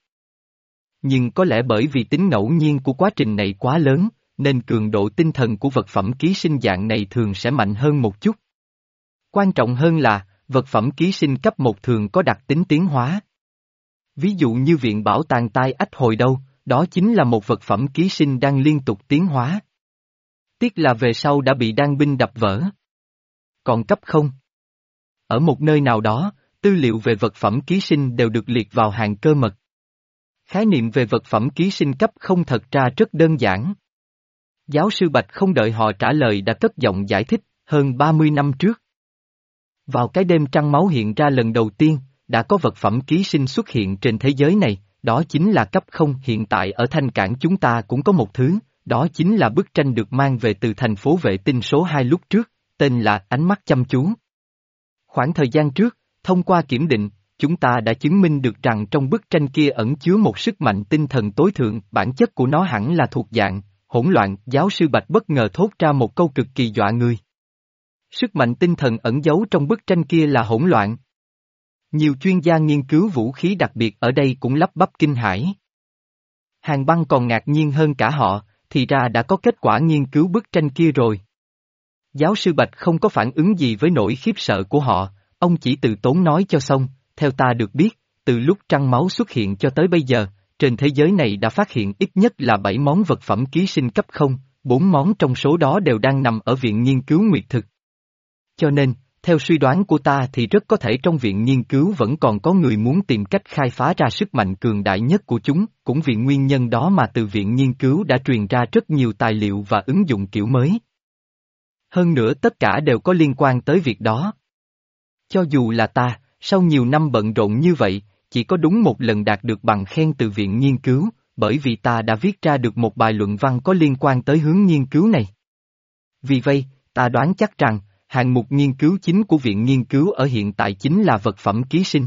Nhưng có lẽ bởi vì tính ngẫu nhiên của quá trình này quá lớn, nên cường độ tinh thần của vật phẩm ký sinh dạng này thường sẽ mạnh hơn một chút. Quan trọng hơn là, vật phẩm ký sinh cấp một thường có đặc tính tiến hóa. Ví dụ như viện bảo tàng tai ách hồi đâu, đó chính là một vật phẩm ký sinh đang liên tục tiến hóa. Tiếc là về sau đã bị đan binh đập vỡ. Còn cấp không. Ở một nơi nào đó, tư liệu về vật phẩm ký sinh đều được liệt vào hàng cơ mật. Khái niệm về vật phẩm ký sinh cấp không thật ra rất đơn giản. Giáo sư Bạch không đợi họ trả lời đã cất giọng giải thích, hơn ba mươi năm trước. Vào cái đêm trăng máu hiện ra lần đầu tiên, đã có vật phẩm ký sinh xuất hiện trên thế giới này, đó chính là cấp không. Hiện tại ở Thanh Cảng chúng ta cũng có một thứ, đó chính là bức tranh được mang về từ thành phố vệ tinh số hai lúc trước, tên là Ánh mắt chăm chú. Khoảng thời gian trước, thông qua kiểm định, chúng ta đã chứng minh được rằng trong bức tranh kia ẩn chứa một sức mạnh tinh thần tối thượng, bản chất của nó hẳn là thuộc dạng hỗn loạn. Giáo sư Bạch bất ngờ thốt ra một câu cực kỳ dọa người. Sức mạnh tinh thần ẩn giấu trong bức tranh kia là hỗn loạn. Nhiều chuyên gia nghiên cứu vũ khí đặc biệt ở đây cũng lắp bắp kinh hãi. Hàn Băng còn ngạc nhiên hơn cả họ, thì ra đã có kết quả nghiên cứu bức tranh kia rồi. Giáo sư Bạch không có phản ứng gì với nỗi khiếp sợ của họ, ông chỉ từ tốn nói cho xong, theo ta được biết, từ lúc trăng máu xuất hiện cho tới bây giờ, trên thế giới này đã phát hiện ít nhất là bảy món vật phẩm ký sinh cấp không, bốn món trong số đó đều đang nằm ở viện nghiên cứu nguyệt thực. Cho nên, theo suy đoán của ta thì rất có thể trong viện nghiên cứu vẫn còn có người muốn tìm cách khai phá ra sức mạnh cường đại nhất của chúng, cũng vì nguyên nhân đó mà từ viện nghiên cứu đã truyền ra rất nhiều tài liệu và ứng dụng kiểu mới. Hơn nữa tất cả đều có liên quan tới việc đó. Cho dù là ta, sau nhiều năm bận rộn như vậy, chỉ có đúng một lần đạt được bằng khen từ viện nghiên cứu, bởi vì ta đã viết ra được một bài luận văn có liên quan tới hướng nghiên cứu này. Vì vậy, ta đoán chắc rằng, hạng mục nghiên cứu chính của viện nghiên cứu ở hiện tại chính là vật phẩm ký sinh.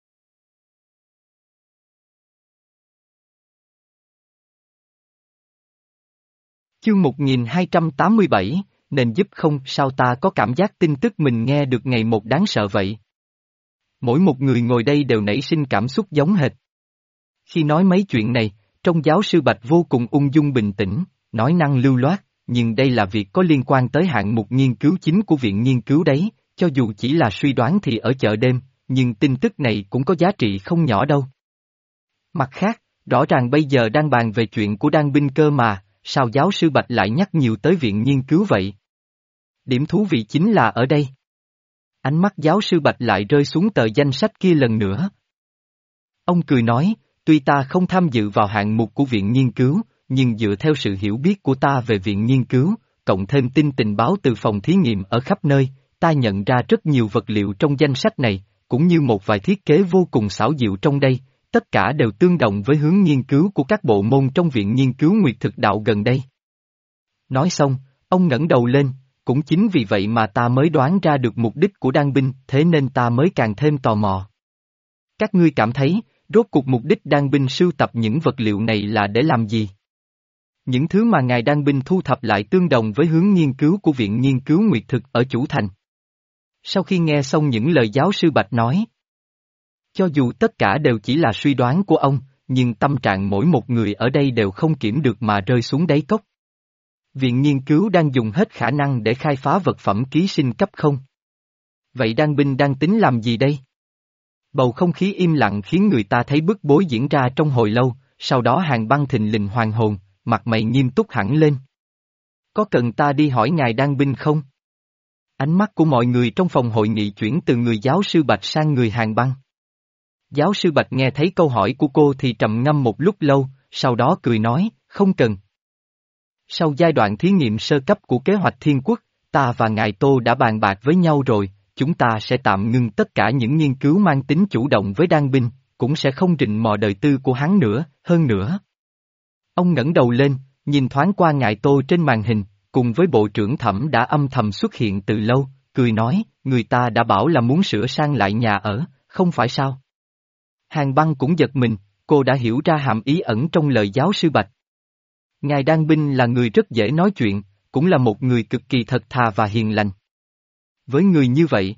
Chương một nghìn hai trăm tám mươi bảy, nền giúp không. Sao ta có cảm giác tin tức mình nghe được ngày một đáng sợ vậy? Mỗi một người ngồi đây đều nảy sinh cảm xúc giống hệt. Khi nói mấy chuyện này, trong giáo sư Bạch vô cùng ung dung bình tĩnh, nói năng lưu loát, nhưng đây là việc có liên quan tới hạng mục nghiên cứu chính của viện nghiên cứu đấy, cho dù chỉ là suy đoán thì ở chợ đêm, nhưng tin tức này cũng có giá trị không nhỏ đâu. Mặt khác, rõ ràng bây giờ đang bàn về chuyện của Đan binh cơ mà, sao giáo sư Bạch lại nhắc nhiều tới viện nghiên cứu vậy? Điểm thú vị chính là ở đây. Ánh mắt giáo sư Bạch lại rơi xuống tờ danh sách kia lần nữa. Ông cười nói, tuy ta không tham dự vào hạng mục của viện nghiên cứu, nhưng dựa theo sự hiểu biết của ta về viện nghiên cứu, cộng thêm tin tình báo từ phòng thí nghiệm ở khắp nơi, ta nhận ra rất nhiều vật liệu trong danh sách này, cũng như một vài thiết kế vô cùng xảo diệu trong đây, tất cả đều tương đồng với hướng nghiên cứu của các bộ môn trong viện nghiên cứu nguyệt thực đạo gần đây. Nói xong, ông ngẩng đầu lên, cũng chính vì vậy mà ta mới đoán ra được mục đích của Đan binh, thế nên ta mới càng thêm tò mò. Các ngươi cảm thấy, rốt cuộc mục đích Đan binh sưu tập những vật liệu này là để làm gì? Những thứ mà ngài Đan binh thu thập lại tương đồng với hướng nghiên cứu của viện nghiên cứu nguyệt thực ở Chủ Thành. Sau khi nghe xong những lời giáo sư Bạch nói, cho dù tất cả đều chỉ là suy đoán của ông, nhưng tâm trạng mỗi một người ở đây đều không kiểm được mà rơi xuống đáy cốc. Viện nghiên cứu đang dùng hết khả năng để khai phá vật phẩm ký sinh cấp không. Vậy Đan binh đang tính làm gì đây? Bầu không khí im lặng khiến người ta thấy bức bối diễn ra trong hồi lâu, sau đó Hàn Băng thình lình hoàn hồn, mặt mày nghiêm túc hẳn lên. Có cần ta đi hỏi ngài Đan binh không? Ánh mắt của mọi người trong phòng hội nghị chuyển từ người giáo sư Bạch sang người Hàn Băng. Giáo sư Bạch nghe thấy câu hỏi của cô thì trầm ngâm một lúc lâu, sau đó cười nói, không cần. Sau giai đoạn thí nghiệm sơ cấp của kế hoạch Thiên Quốc, ta và ngài Tô đã bàn bạc với nhau rồi, chúng ta sẽ tạm ngưng tất cả những nghiên cứu mang tính chủ động với Đan binh, cũng sẽ không rình mò đời tư của hắn nữa, hơn nữa. Ông ngẩng đầu lên, nhìn thoáng qua ngài Tô trên màn hình, cùng với bộ trưởng Thẩm đã âm thầm xuất hiện từ lâu, cười nói, người ta đã bảo là muốn sửa sang lại nhà ở, không phải sao? Hàn Băng cũng giật mình, cô đã hiểu ra hàm ý ẩn trong lời giáo sư Bạch. Ngài Đan binh là người rất dễ nói chuyện, cũng là một người cực kỳ thật thà và hiền lành. Với người như vậy,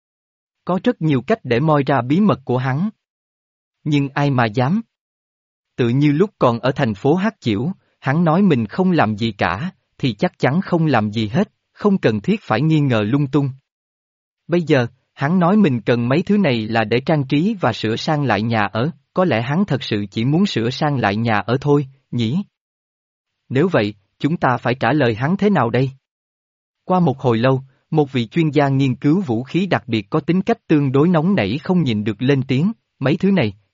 có rất nhiều cách để moi ra bí mật của hắn. Nhưng ai mà dám? Tự như lúc còn ở thành phố Hát Chiểu, hắn nói mình không làm gì cả, thì chắc chắn không làm gì hết, không cần thiết phải nghi ngờ lung tung. Bây giờ, hắn nói mình cần mấy thứ này là để trang trí và sửa sang lại nhà ở, có lẽ hắn thật sự chỉ muốn sửa sang lại nhà ở thôi, nhỉ? Nếu vậy, chúng ta phải trả lời hắn thế nào đây? Qua một hồi lâu, một vị chuyên gia nghiên cứu vũ khí đặc biệt có tính cách tương đối nóng nảy không nhìn được lên tiếng, mấy thứ này,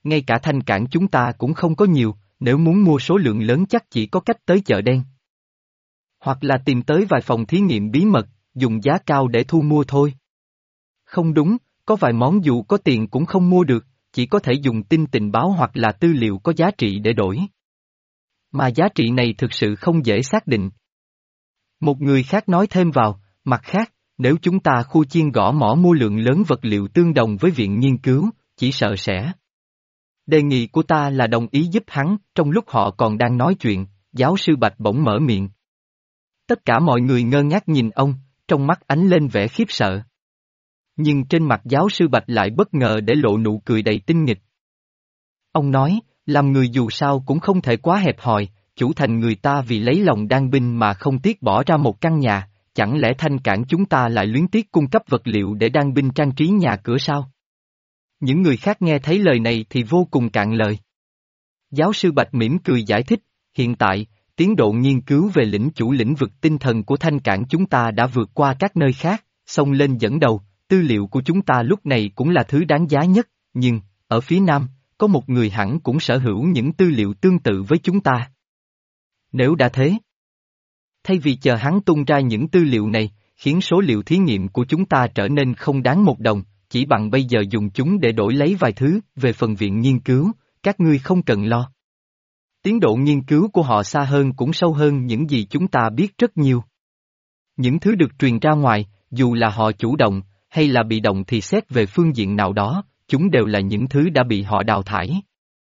ngay cả thanh cảng chúng ta cũng không có nhiều, nếu muốn mua số lượng lớn chắc chỉ có cách tới chợ đen. Hoặc là tìm tới vài phòng thí nghiệm bí mật, dùng giá cao để thu mua thôi. Không đúng, có vài món dù có tiền cũng không mua được, chỉ có thể dùng tin tình báo hoặc là tư liệu có giá trị để đổi. Mà giá trị này thực sự không dễ xác định. Một người khác nói thêm vào, mặt khác, nếu chúng ta khu chiên gõ mỏ mua lượng lớn vật liệu tương đồng với viện nghiên cứu, chỉ sợ sẽ. Đề nghị của ta là đồng ý giúp hắn, trong lúc họ còn đang nói chuyện, giáo sư Bạch bỗng mở miệng. Tất cả mọi người ngơ ngác nhìn ông, trong mắt ánh lên vẻ khiếp sợ. Nhưng trên mặt giáo sư Bạch lại bất ngờ để lộ nụ cười đầy tinh nghịch. Ông nói, làm người dù sao cũng không thể quá hẹp hòi, chủ thành người ta vì lấy lòng đan binh mà không tiếc bỏ ra một căn nhà, chẳng lẽ thanh cảng chúng ta lại luyến tiếc cung cấp vật liệu để đan binh trang trí nhà cửa sao? Những người khác nghe thấy lời này thì vô cùng cạn lời. Giáo sư Bạch mỉm cười giải thích, hiện tại, tiến độ nghiên cứu về lĩnh chủ lĩnh vực tinh thần của thanh cảng chúng ta đã vượt qua các nơi khác, xông lên dẫn đầu, tư liệu của chúng ta lúc này cũng là thứ đáng giá nhất, nhưng, ở phía Nam, có một người hẳn cũng sở hữu những tư liệu tương tự với chúng ta. Nếu đã thế, thay vì chờ hắn tung ra những tư liệu này, khiến số liệu thí nghiệm của chúng ta trở nên không đáng một đồng, chỉ bằng bây giờ dùng chúng để đổi lấy vài thứ, về phần viện nghiên cứu, các ngươi không cần lo. Tiến độ nghiên cứu của họ xa hơn cũng sâu hơn những gì chúng ta biết rất nhiều. Những thứ được truyền ra ngoài, dù là họ chủ động, hay là bị động thì xét về phương diện nào đó, chúng đều là những thứ đã bị họ đào thải.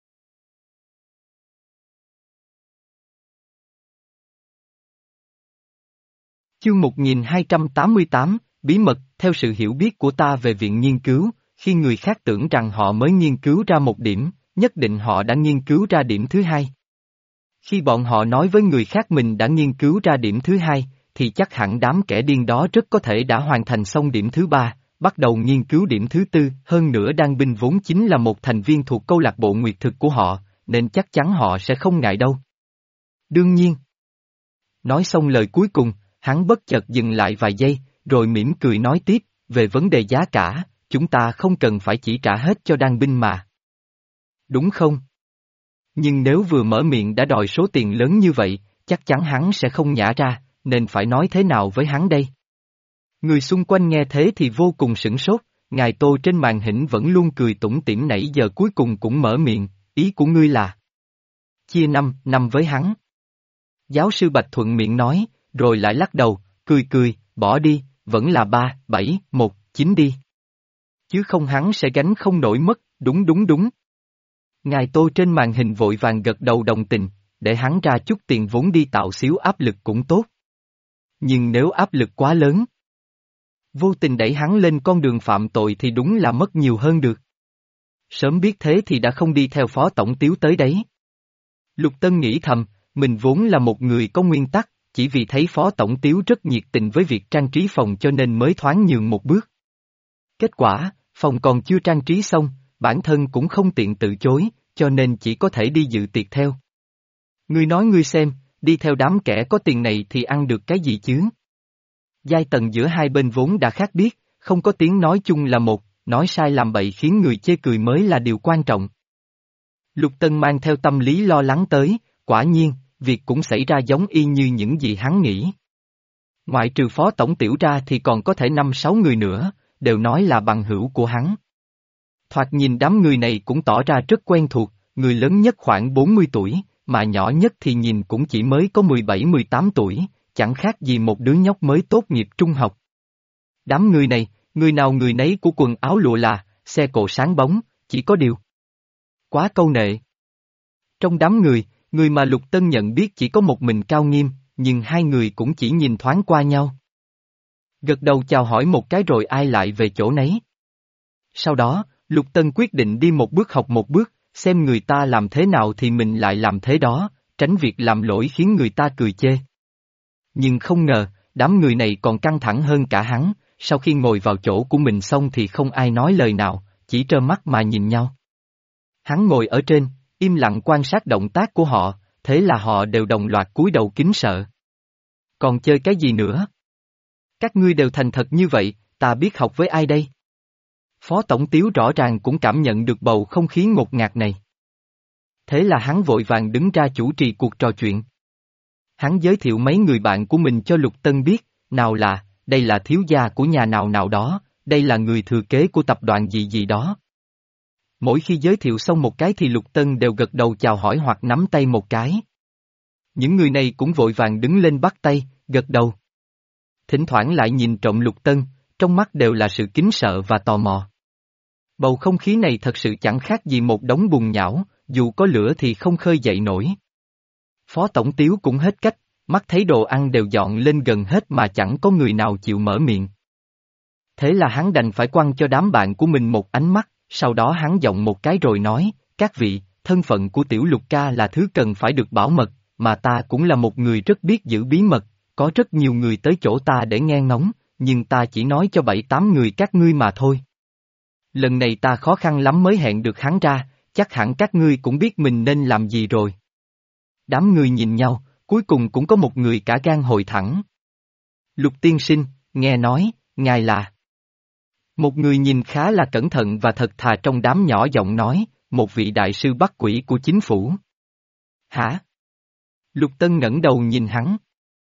Chương một nghìn hai trăm tám mươi tám, Bí mật, theo sự hiểu biết của ta về viện nghiên cứu, khi người khác tưởng rằng họ mới nghiên cứu ra một điểm, nhất định họ đã nghiên cứu ra điểm thứ hai. Khi bọn họ nói với người khác mình đã nghiên cứu ra điểm thứ hai, thì chắc hẳn đám kẻ điên đó rất có thể đã hoàn thành xong điểm thứ ba, bắt đầu nghiên cứu điểm thứ tư, hơn nữa đan binh vốn chính là một thành viên thuộc câu lạc bộ nguyệt thực của họ, nên chắc chắn họ sẽ không ngại đâu. Đương nhiên. Nói xong lời cuối cùng, hắn bất chợt dừng lại vài giây, rồi mỉm cười nói tiếp, về vấn đề giá cả, chúng ta không cần phải chỉ trả hết cho đan binh mà. Đúng không? Nhưng nếu vừa mở miệng đã đòi số tiền lớn như vậy, chắc chắn hắn sẽ không nhả ra, nên phải nói thế nào với hắn đây? Người xung quanh nghe thế thì vô cùng sửng sốt, ngài Tô trên màn hình vẫn luôn cười tủm tỉm nãy giờ cuối cùng cũng mở miệng, ý của ngươi là chia năm, năm với hắn. Giáo sư Bạch thuận miệng nói, rồi lại lắc đầu, cười cười, bỏ đi, vẫn là ba, bảy, một, chín đi. Chứ không hắn sẽ gánh không nổi mất, đúng đúng đúng. Ngài Tô trên màn hình vội vàng gật đầu đồng tình, để hắn ra chút tiền vốn đi tạo xíu áp lực cũng tốt. Nhưng nếu áp lực quá lớn, vô tình đẩy hắn lên con đường phạm tội thì đúng là mất nhiều hơn được. Sớm biết thế thì đã không đi theo phó tổng tiếu tới đấy. Lục Tân nghĩ thầm, mình vốn là một người có nguyên tắc, chỉ vì thấy phó tổng tiếu rất nhiệt tình với việc trang trí phòng cho nên mới thoáng nhường một bước. Kết quả, phòng còn chưa trang trí xong, bản thân cũng không tiện từ chối, cho nên chỉ có thể đi dự tiệc theo. Ngươi nói ngươi xem, đi theo đám kẻ có tiền này thì ăn được cái gì chứ? Giai tầng giữa hai bên vốn đã khác biệt, không có tiếng nói chung là một, nói sai làm bậy khiến người chê cười mới là điều quan trọng. Lục Tân mang theo tâm lý lo lắng tới, quả nhiên, việc cũng xảy ra giống y như những gì hắn nghĩ. Ngoại trừ phó tổng tiểu ra thì còn có thể năm sáu người nữa, đều nói là bằng hữu của hắn. Thoạt nhìn đám người này cũng tỏ ra rất quen thuộc, người lớn nhất khoảng bốn mươi tuổi, mà nhỏ nhất thì nhìn cũng chỉ mới có mười bảy mười tám tuổi, chẳng khác gì một đứa nhóc mới tốt nghiệp trung học. Đám người này, người nào người nấy của quần áo lụa là, xe cộ sáng bóng, chỉ có điều. Quá câu nệ. Trong đám người, người mà Lục Tân nhận biết chỉ có một mình Cao Nghiêm, nhưng hai người cũng chỉ nhìn thoáng qua nhau. Gật đầu chào hỏi một cái rồi ai lại về chỗ nấy. Sau đó, Lục Tân quyết định đi một bước học một bước, xem người ta làm thế nào thì mình lại làm thế đó, tránh việc làm lỗi khiến người ta cười chê. Nhưng không ngờ, đám người này còn căng thẳng hơn cả hắn, sau khi ngồi vào chỗ của mình xong thì không ai nói lời nào, chỉ trơ mắt mà nhìn nhau. Hắn ngồi ở trên, im lặng quan sát động tác của họ, thế là họ đều đồng loạt cúi đầu kính sợ. Còn chơi cái gì nữa? Các ngươi đều thành thật như vậy, ta biết học với ai đây? Phó Tổng Tiếu rõ ràng cũng cảm nhận được bầu không khí ngột ngạt này. Thế là hắn vội vàng đứng ra chủ trì cuộc trò chuyện. Hắn giới thiệu mấy người bạn của mình cho Lục Tân biết, nào là, đây là thiếu gia của nhà nào nào đó, đây là người thừa kế của tập đoàn gì gì đó. Mỗi khi giới thiệu xong một cái thì Lục Tân đều gật đầu chào hỏi hoặc nắm tay một cái. Những người này cũng vội vàng đứng lên bắt tay, gật đầu. Thỉnh thoảng lại nhìn trộm Lục Tân, trong mắt đều là sự kính sợ và tò mò. Bầu không khí này thật sự chẳng khác gì một đống bùn nhão, dù có lửa thì không khơi dậy nổi. Phó Tổng Tiếu cũng hết cách, mắt thấy đồ ăn đều dọn lên gần hết mà chẳng có người nào chịu mở miệng. Thế là hắn đành phải quăng cho đám bạn của mình một ánh mắt, sau đó hắn giọng một cái rồi nói, các vị, thân phận của Tiểu Lục ca là thứ cần phải được bảo mật, mà ta cũng là một người rất biết giữ bí mật, có rất nhiều người tới chỗ ta để nghe ngóng, nhưng ta chỉ nói cho bảy tám người các ngươi mà thôi. Lần này ta khó khăn lắm mới hẹn được hắn ra, chắc hẳn các ngươi cũng biết mình nên làm gì rồi. Đám người nhìn nhau, cuối cùng cũng có một người cả gan hồi thẳng. Lục tiên sinh, nghe nói, ngài là... Một người nhìn khá là cẩn thận và thật thà trong đám nhỏ giọng nói, một vị đại sư bắt quỷ của chính phủ. Hả? Lục Tân ngẩng đầu nhìn hắn.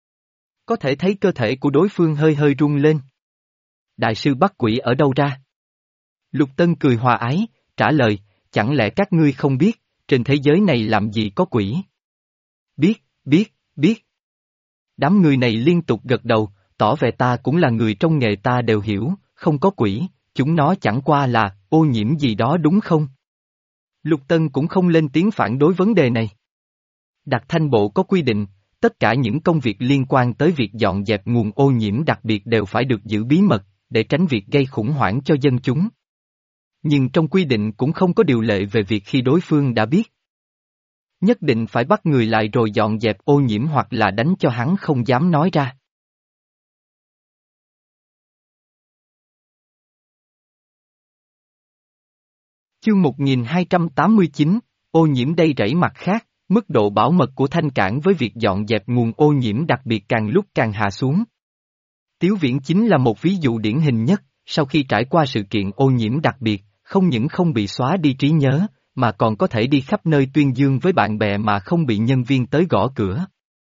Có thể thấy cơ thể của đối phương hơi hơi rung lên. Đại sư bắt quỷ ở đâu ra? Lục Tân cười hòa ái, trả lời, chẳng lẽ các ngươi không biết, trên thế giới này làm gì có quỷ? Biết, biết, biết. Đám người này liên tục gật đầu, tỏ vẻ ta cũng là người trong nghề ta đều hiểu, không có quỷ, chúng nó chẳng qua là ô nhiễm gì đó đúng không? Lục Tân cũng không lên tiếng phản đối vấn đề này. Đặc Thanh Bộ có quy định, tất cả những công việc liên quan tới việc dọn dẹp nguồn ô nhiễm đặc biệt đều phải được giữ bí mật, để tránh việc gây khủng hoảng cho dân chúng. Nhưng trong quy định cũng không có điều lệ về việc khi đối phương đã biết. Nhất định phải bắt người lại rồi dọn dẹp ô nhiễm hoặc là đánh cho hắn không dám nói ra. Chương một nghìn hai trăm tám mươi chín, ô nhiễm đầy rẫy mặt khác, mức độ bảo mật của Thanh Cảng với việc dọn dẹp nguồn ô nhiễm đặc biệt càng lúc càng hạ xuống. Tiếu Viễn chính là một ví dụ điển hình nhất, sau khi trải qua sự kiện ô nhiễm đặc biệt, không những không bị xóa đi trí nhớ, mà còn có thể đi khắp nơi tuyên dương với bạn bè mà không bị nhân viên tới gõ cửa.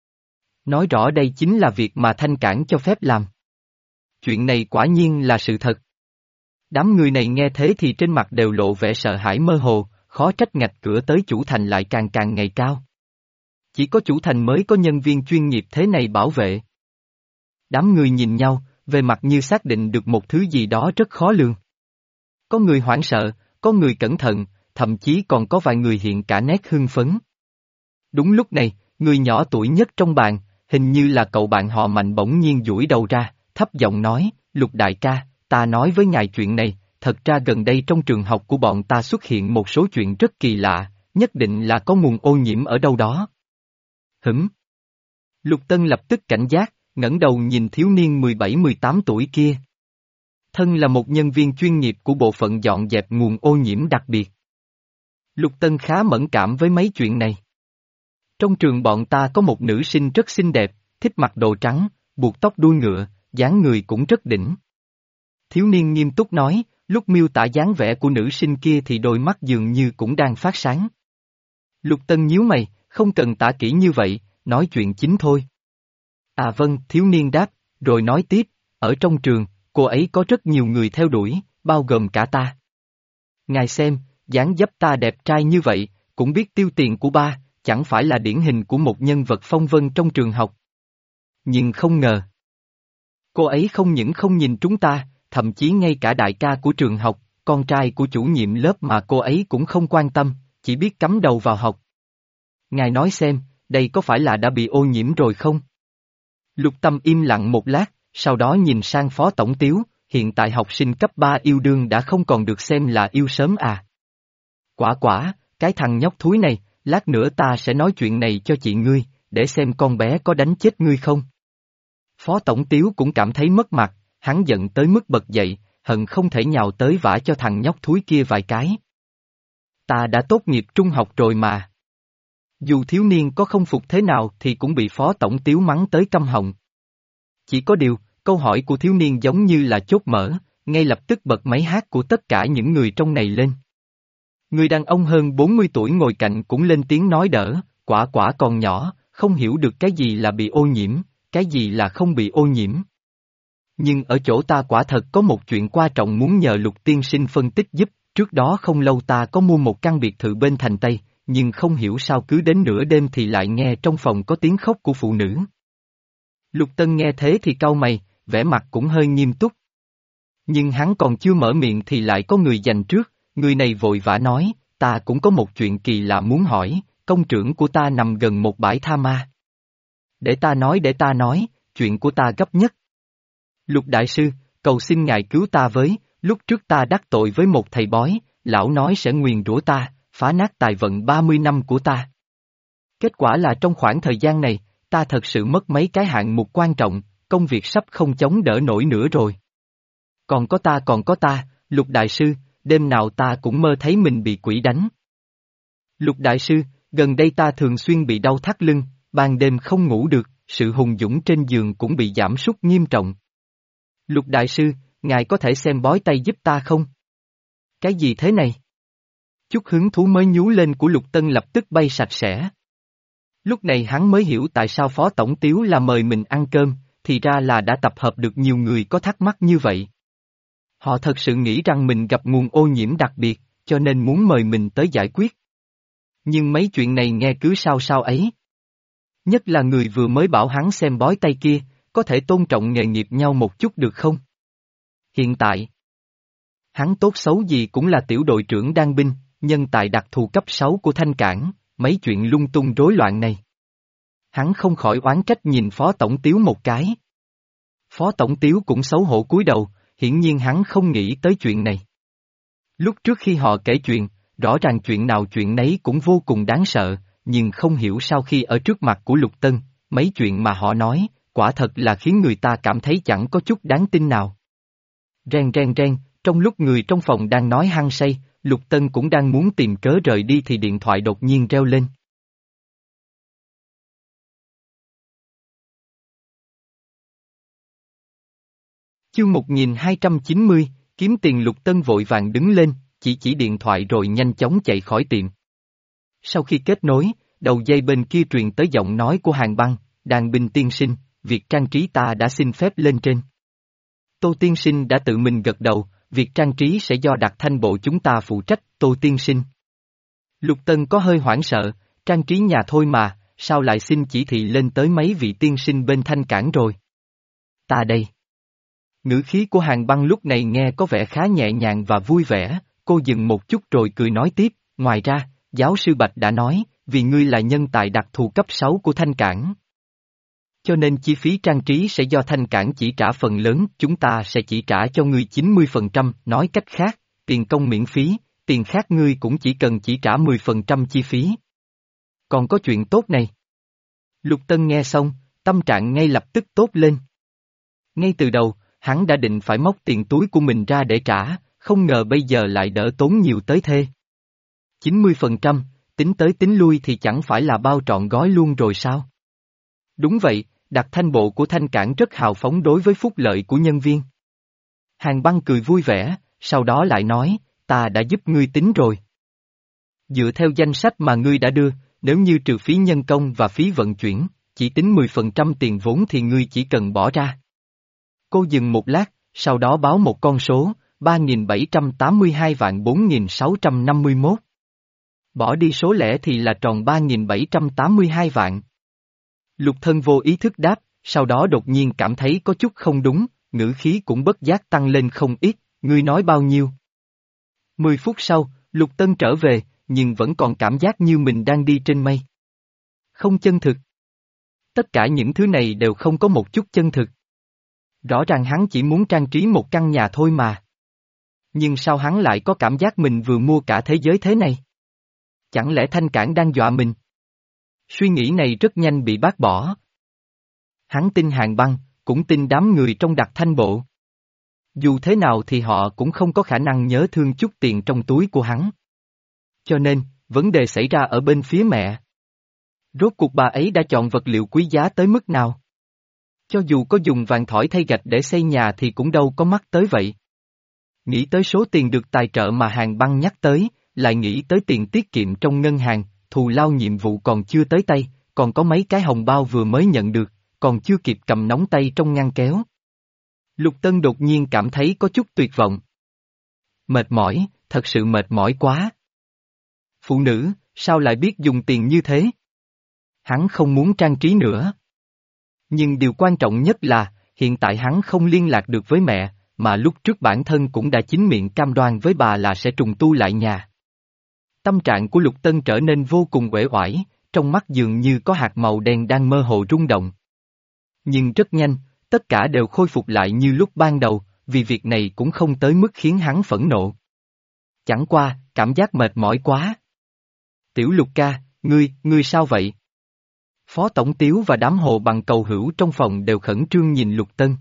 Nói rõ đây chính là việc mà Thanh Cảng cho phép làm. Chuyện này quả nhiên là sự thật. Đám người này nghe thế thì trên mặt đều lộ vẻ sợ hãi mơ hồ, khó trách ngạch cửa tới chủ thành lại càng càng ngày cao. Chỉ có chủ thành mới có nhân viên chuyên nghiệp thế này bảo vệ. Đám người nhìn nhau, về mặt như xác định được một thứ gì đó rất khó lường. Có người hoảng sợ, có người cẩn thận, thậm chí còn có vài người hiện cả nét hưng phấn. Đúng lúc này, người nhỏ tuổi nhất trong bàn, hình như là cậu bạn họ Mạnh bỗng nhiên duỗi đầu ra, thấp giọng nói, Lục đại ca, ta nói với ngài chuyện này, thật ra gần đây trong trường học của bọn ta xuất hiện một số chuyện rất kỳ lạ, nhất định là có nguồn ô nhiễm ở đâu đó. Hửm? Lục Tân lập tức cảnh giác, ngẩng đầu nhìn thiếu niên mười bảy mười tám tuổi kia. Thân là một nhân viên chuyên nghiệp của bộ phận dọn dẹp nguồn ô nhiễm đặc biệt. Lục Tân khá mẫn cảm với mấy chuyện này. Trong trường bọn ta có một nữ sinh rất xinh đẹp, thích mặc đồ trắng, buộc tóc đuôi ngựa, dáng người cũng rất đỉnh. Thiếu niên nghiêm túc nói, lúc miêu tả dáng vẻ của nữ sinh kia thì đôi mắt dường như cũng đang phát sáng. Lục Tân nhíu mày, không cần tả kỹ như vậy, nói chuyện chính thôi. À vâng, thiếu niên đáp, rồi nói tiếp, ở trong trường, cô ấy có rất nhiều người theo đuổi, bao gồm cả ta. Ngài xem, dáng dấp ta đẹp trai như vậy, cũng biết tiêu tiền của ba, chẳng phải là điển hình của một nhân vật phong vân trong trường học. Nhưng không ngờ. Cô ấy không những không nhìn chúng ta, thậm chí ngay cả đại ca của trường học, con trai của chủ nhiệm lớp mà cô ấy cũng không quan tâm, chỉ biết cắm đầu vào học. Ngài nói xem, đây có phải là đã bị ô nhiễm rồi không? Lục Tâm im lặng một lát, sau đó nhìn sang Phó Tổng Tiếu, hiện tại học sinh cấp ba yêu đương đã không còn được xem là yêu sớm à. Quả quả, cái thằng nhóc thúi này, lát nữa ta sẽ nói chuyện này cho chị ngươi, để xem con bé có đánh chết ngươi không. Phó Tổng Tiếu cũng cảm thấy mất mặt, hắn giận tới mức bật dậy, hận không thể nhào tới vả cho thằng nhóc thúi kia vài cái. Ta đã tốt nghiệp trung học rồi mà. Dù thiếu niên có không phục thế nào thì cũng bị Phó Tổng Tiếu mắng tới câm họng. Chỉ có điều, câu hỏi của thiếu niên giống như là chốt mở, ngay lập tức bật máy hát của tất cả những người trong này lên. Người đàn ông hơn bốn mươi tuổi ngồi cạnh cũng lên tiếng nói đỡ, quả quả còn nhỏ, không hiểu được cái gì là bị ô nhiễm, cái gì là không bị ô nhiễm. Nhưng ở chỗ ta quả thật có một chuyện quan trọng muốn nhờ Lục tiên sinh phân tích giúp, trước đó không lâu ta có mua một căn biệt thự bên thành Tây, nhưng không hiểu sao cứ đến nửa đêm thì lại nghe trong phòng có tiếng khóc của phụ nữ. Lục Tân nghe thế thì cau mày, vẻ mặt cũng hơi nghiêm túc. Nhưng hắn còn chưa mở miệng thì lại có người giành trước, người này vội vã nói, ta cũng có một chuyện kỳ lạ muốn hỏi, công trưởng của ta nằm gần một bãi tha ma. Để ta nói để ta nói, chuyện của ta gấp nhất. Lục đại sư, cầu xin ngài cứu ta với, lúc trước ta đắc tội với một thầy bói, lão nói sẽ nguyền rủa ta, phá nát tài vận ba mươi năm của ta. Kết quả là trong khoảng thời gian này, ta thật sự mất mấy cái hạng mục quan trọng, công việc sắp không chống đỡ nổi nữa rồi. Còn có ta còn có ta, Lục đại sư, đêm nào ta cũng mơ thấy mình bị quỷ đánh. Lục đại sư, gần đây ta thường xuyên bị đau thắt lưng, ban đêm không ngủ được, sự hùng dũng trên giường cũng bị giảm sút nghiêm trọng. Lục đại sư, ngài có thể xem bói tay giúp ta không? Cái gì thế này? Chút hứng thú mới nhú lên của Lục Tân lập tức bay sạch sẽ. Lúc này hắn mới hiểu tại sao Phó Tổng Tiếu là mời mình ăn cơm, thì ra là đã tập hợp được nhiều người có thắc mắc như vậy. Họ thật sự nghĩ rằng mình gặp nguồn ô nhiễm đặc biệt, cho nên muốn mời mình tới giải quyết. Nhưng mấy chuyện này nghe cứ sao sao ấy. Nhất là người vừa mới bảo hắn xem bói tay kia, có thể tôn trọng nghề nghiệp nhau một chút được không? Hiện tại, hắn tốt xấu gì cũng là tiểu đội trưởng đan binh, nhân tài đặc thù cấp sáu của Thanh Cảng, mấy chuyện lung tung rối loạn này. Hắn không khỏi oán trách nhìn Phó Tổng Tiếu một cái. Phó Tổng Tiếu cũng xấu hổ cúi đầu, hiển nhiên hắn không nghĩ tới chuyện này. Lúc trước khi họ kể chuyện, rõ ràng chuyện nào chuyện nấy cũng vô cùng đáng sợ, nhưng không hiểu sao khi ở trước mặt của Lục Tân, mấy chuyện mà họ nói, quả thật là khiến người ta cảm thấy chẳng có chút đáng tin nào. Ren ren ren, trong lúc người trong phòng đang nói hăng say, Lục Tân cũng đang muốn tìm cớ rời đi thì điện thoại đột nhiên reo lên. Chương một nghìn hai trăm chín mươi, kiếm tiền. Lục Tân vội vàng đứng lên, chỉ chỉ điện thoại rồi nhanh chóng chạy khỏi tiệm. Sau khi kết nối, đầu dây bên kia truyền tới giọng nói của Hàn Băng, đàn binh tiên sinh, việc trang trí ta đã xin phép lên trên. Tô tiên sinh đã tự mình gật đầu, việc trang trí sẽ do đặc thanh bộ chúng ta phụ trách, Tô tiên sinh. Lục Tân có hơi hoảng sợ, trang trí nhà thôi mà, sao lại xin chỉ thị lên tới mấy vị tiên sinh bên Thanh Cảng rồi? Ta đây. Ngữ khí của Hàn Băng lúc này nghe có vẻ khá nhẹ nhàng và vui vẻ, cô dừng một chút rồi cười nói tiếp, ngoài ra, giáo sư Bạch đã nói, vì ngươi là nhân tài đặc thù cấp sáu của Thanh Cảng. Cho nên chi phí trang trí sẽ do Thanh Cảng chỉ trả phần lớn, chúng ta sẽ chỉ trả cho ngươi chín mươi phần trăm, nói cách khác, tiền công miễn phí, tiền khác ngươi cũng chỉ cần chỉ trả mười phần trăm chi phí. Còn có chuyện tốt này. Lục Tân nghe xong, tâm trạng ngay lập tức tốt lên. Ngay từ đầu, hắn đã định phải móc tiền túi của mình ra để trả, không ngờ bây giờ lại đỡ tốn nhiều tới thế. chín mươi phần trăm, tính tới tính lui thì chẳng phải là bao trọn gói luôn rồi sao? Đúng vậy, đặc thanh bộ của Thanh Cảng rất hào phóng đối với phúc lợi của nhân viên. Hàn Băng cười vui vẻ, sau đó lại nói, ta đã giúp ngươi tính rồi. Dựa theo danh sách mà ngươi đã đưa, nếu như trừ phí nhân công và phí vận chuyển, chỉ tính mười phần trăm tiền vốn thì ngươi chỉ cần bỏ ra. Cô dừng một lát, sau đó báo một con số, ba nghìn bảy trăm tám mươi hai vạn bốn nghìn sáu trăm năm mươi mốt. Bỏ đi số lẻ thì là tròn ba nghìn bảy trăm tám mươi hai vạn. Lục Thân vô ý thức đáp, sau đó đột nhiên cảm thấy có chút không đúng, ngữ khí cũng bất giác tăng lên không ít, ngươi nói bao nhiêu? Mười phút sau, Lục Tân trở về, nhưng vẫn còn cảm giác như mình đang đi trên mây. Không chân thực. Tất cả những thứ này đều không có một chút chân thực. Rõ ràng hắn chỉ muốn trang trí một căn nhà thôi mà. Nhưng sao hắn lại có cảm giác mình vừa mua cả thế giới thế này? Chẳng lẽ Thanh Cảng đang dọa mình? Suy nghĩ này rất nhanh bị bác bỏ. Hắn tin Hàn Băng, cũng tin đám người trong đặc thanh bộ. Dù thế nào thì họ cũng không có khả năng nhớ thương chút tiền trong túi của hắn. Cho nên, vấn đề xảy ra ở bên phía mẹ. Rốt cuộc bà ấy đã chọn vật liệu quý giá tới mức nào? Cho dù có dùng vàng thỏi thay gạch để xây nhà thì cũng đâu có mắc tới vậy. Nghĩ tới số tiền được tài trợ mà Hàng Băng nhắc tới, lại nghĩ tới tiền tiết kiệm trong ngân hàng, thù lao nhiệm vụ còn chưa tới tay, còn có mấy cái hồng bao vừa mới nhận được, còn chưa kịp cầm nóng tay trong ngăn kéo. Lục Tân đột nhiên cảm thấy có chút tuyệt vọng. Mệt mỏi, thật sự mệt mỏi quá. Phụ nữ, sao lại biết dùng tiền như thế? Hắn không muốn trang trí nữa. Nhưng điều quan trọng nhất là, hiện tại hắn không liên lạc được với mẹ, mà lúc trước bản thân cũng đã chính miệng cam đoan với bà là sẽ trùng tu lại nhà. Tâm trạng của Lục Tân trở nên vô cùng uể oải, trong mắt dường như có hạt màu đen đang mơ hồ rung động. Nhưng rất nhanh, tất cả đều khôi phục lại như lúc ban đầu, vì việc này cũng không tới mức khiến hắn phẫn nộ. Chẳng qua, cảm giác mệt mỏi quá. Tiểu Lục ca, ngươi, ngươi sao vậy? Phó Tổng Tiếu và đám hồ bằng cầu hữu trong phòng đều khẩn trương nhìn Lục Tân.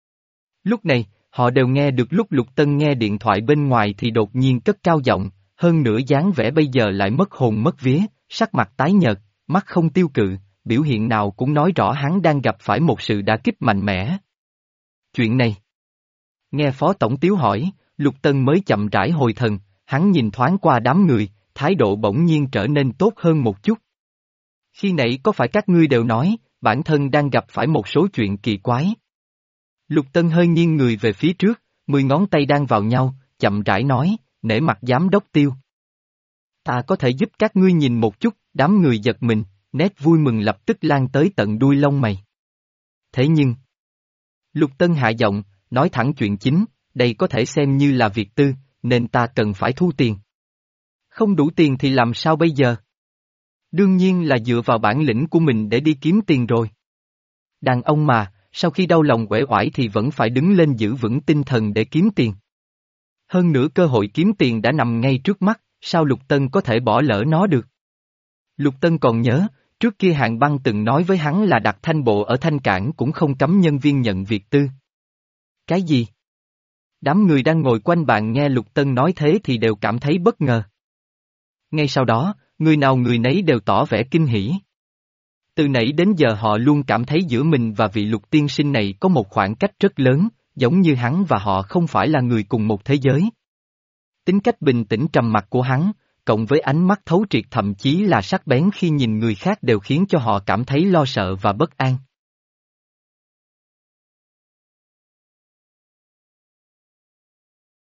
Lúc này, họ đều nghe được lúc Lục Tân nghe điện thoại bên ngoài thì đột nhiên cất cao giọng, hơn nữa dáng vẻ bây giờ lại mất hồn mất vía, sắc mặt tái nhợt, mắt không tiêu cự, biểu hiện nào cũng nói rõ hắn đang gặp phải một sự đả kích mạnh mẽ. Chuyện này. Nghe Phó Tổng Tiếu hỏi, Lục Tân mới chậm rãi hồi thần, hắn nhìn thoáng qua đám người, thái độ bỗng nhiên trở nên tốt hơn một chút. Khi nãy có phải các ngươi đều nói, bản thân đang gặp phải một số chuyện kỳ quái. Lục Tân hơi nghiêng người về phía trước, mười ngón tay đang vào nhau, chậm rãi nói, nể mặt giám đốc Tiêu. Ta có thể giúp các ngươi nhìn một chút, đám người giật mình, nét vui mừng lập tức lan tới tận đuôi lông mày. Thế nhưng, Lục Tân hạ giọng, nói thẳng chuyện chính, đây có thể xem như là việc tư, nên ta cần phải thu tiền. Không đủ tiền thì làm sao bây giờ? Đương nhiên là dựa vào bản lĩnh của mình để đi kiếm tiền rồi. Đàn ông mà, sau khi đau lòng uể oải thì vẫn phải đứng lên giữ vững tinh thần để kiếm tiền. Hơn nữa cơ hội kiếm tiền đã nằm ngay trước mắt, sao Lục Tân có thể bỏ lỡ nó được? Lục Tân còn nhớ, trước kia Hạng Băng từng nói với hắn là đặt thanh bộ ở Thanh Cảng cũng không cấm nhân viên nhận việc tư. Cái gì? Đám người đang ngồi quanh bàn nghe Lục Tân nói thế thì đều cảm thấy bất ngờ. Ngay sau đó, người nào người nấy đều tỏ vẻ kinh hỉ. Từ nãy đến giờ họ luôn cảm thấy giữa mình và vị Lục tiên sinh này có một khoảng cách rất lớn, giống như hắn và họ không phải là người cùng một thế giới. Tính cách bình tĩnh trầm mặc của hắn, cộng với ánh mắt thấu triệt thậm chí là sắc bén khi nhìn người khác đều khiến cho họ cảm thấy lo sợ và bất an.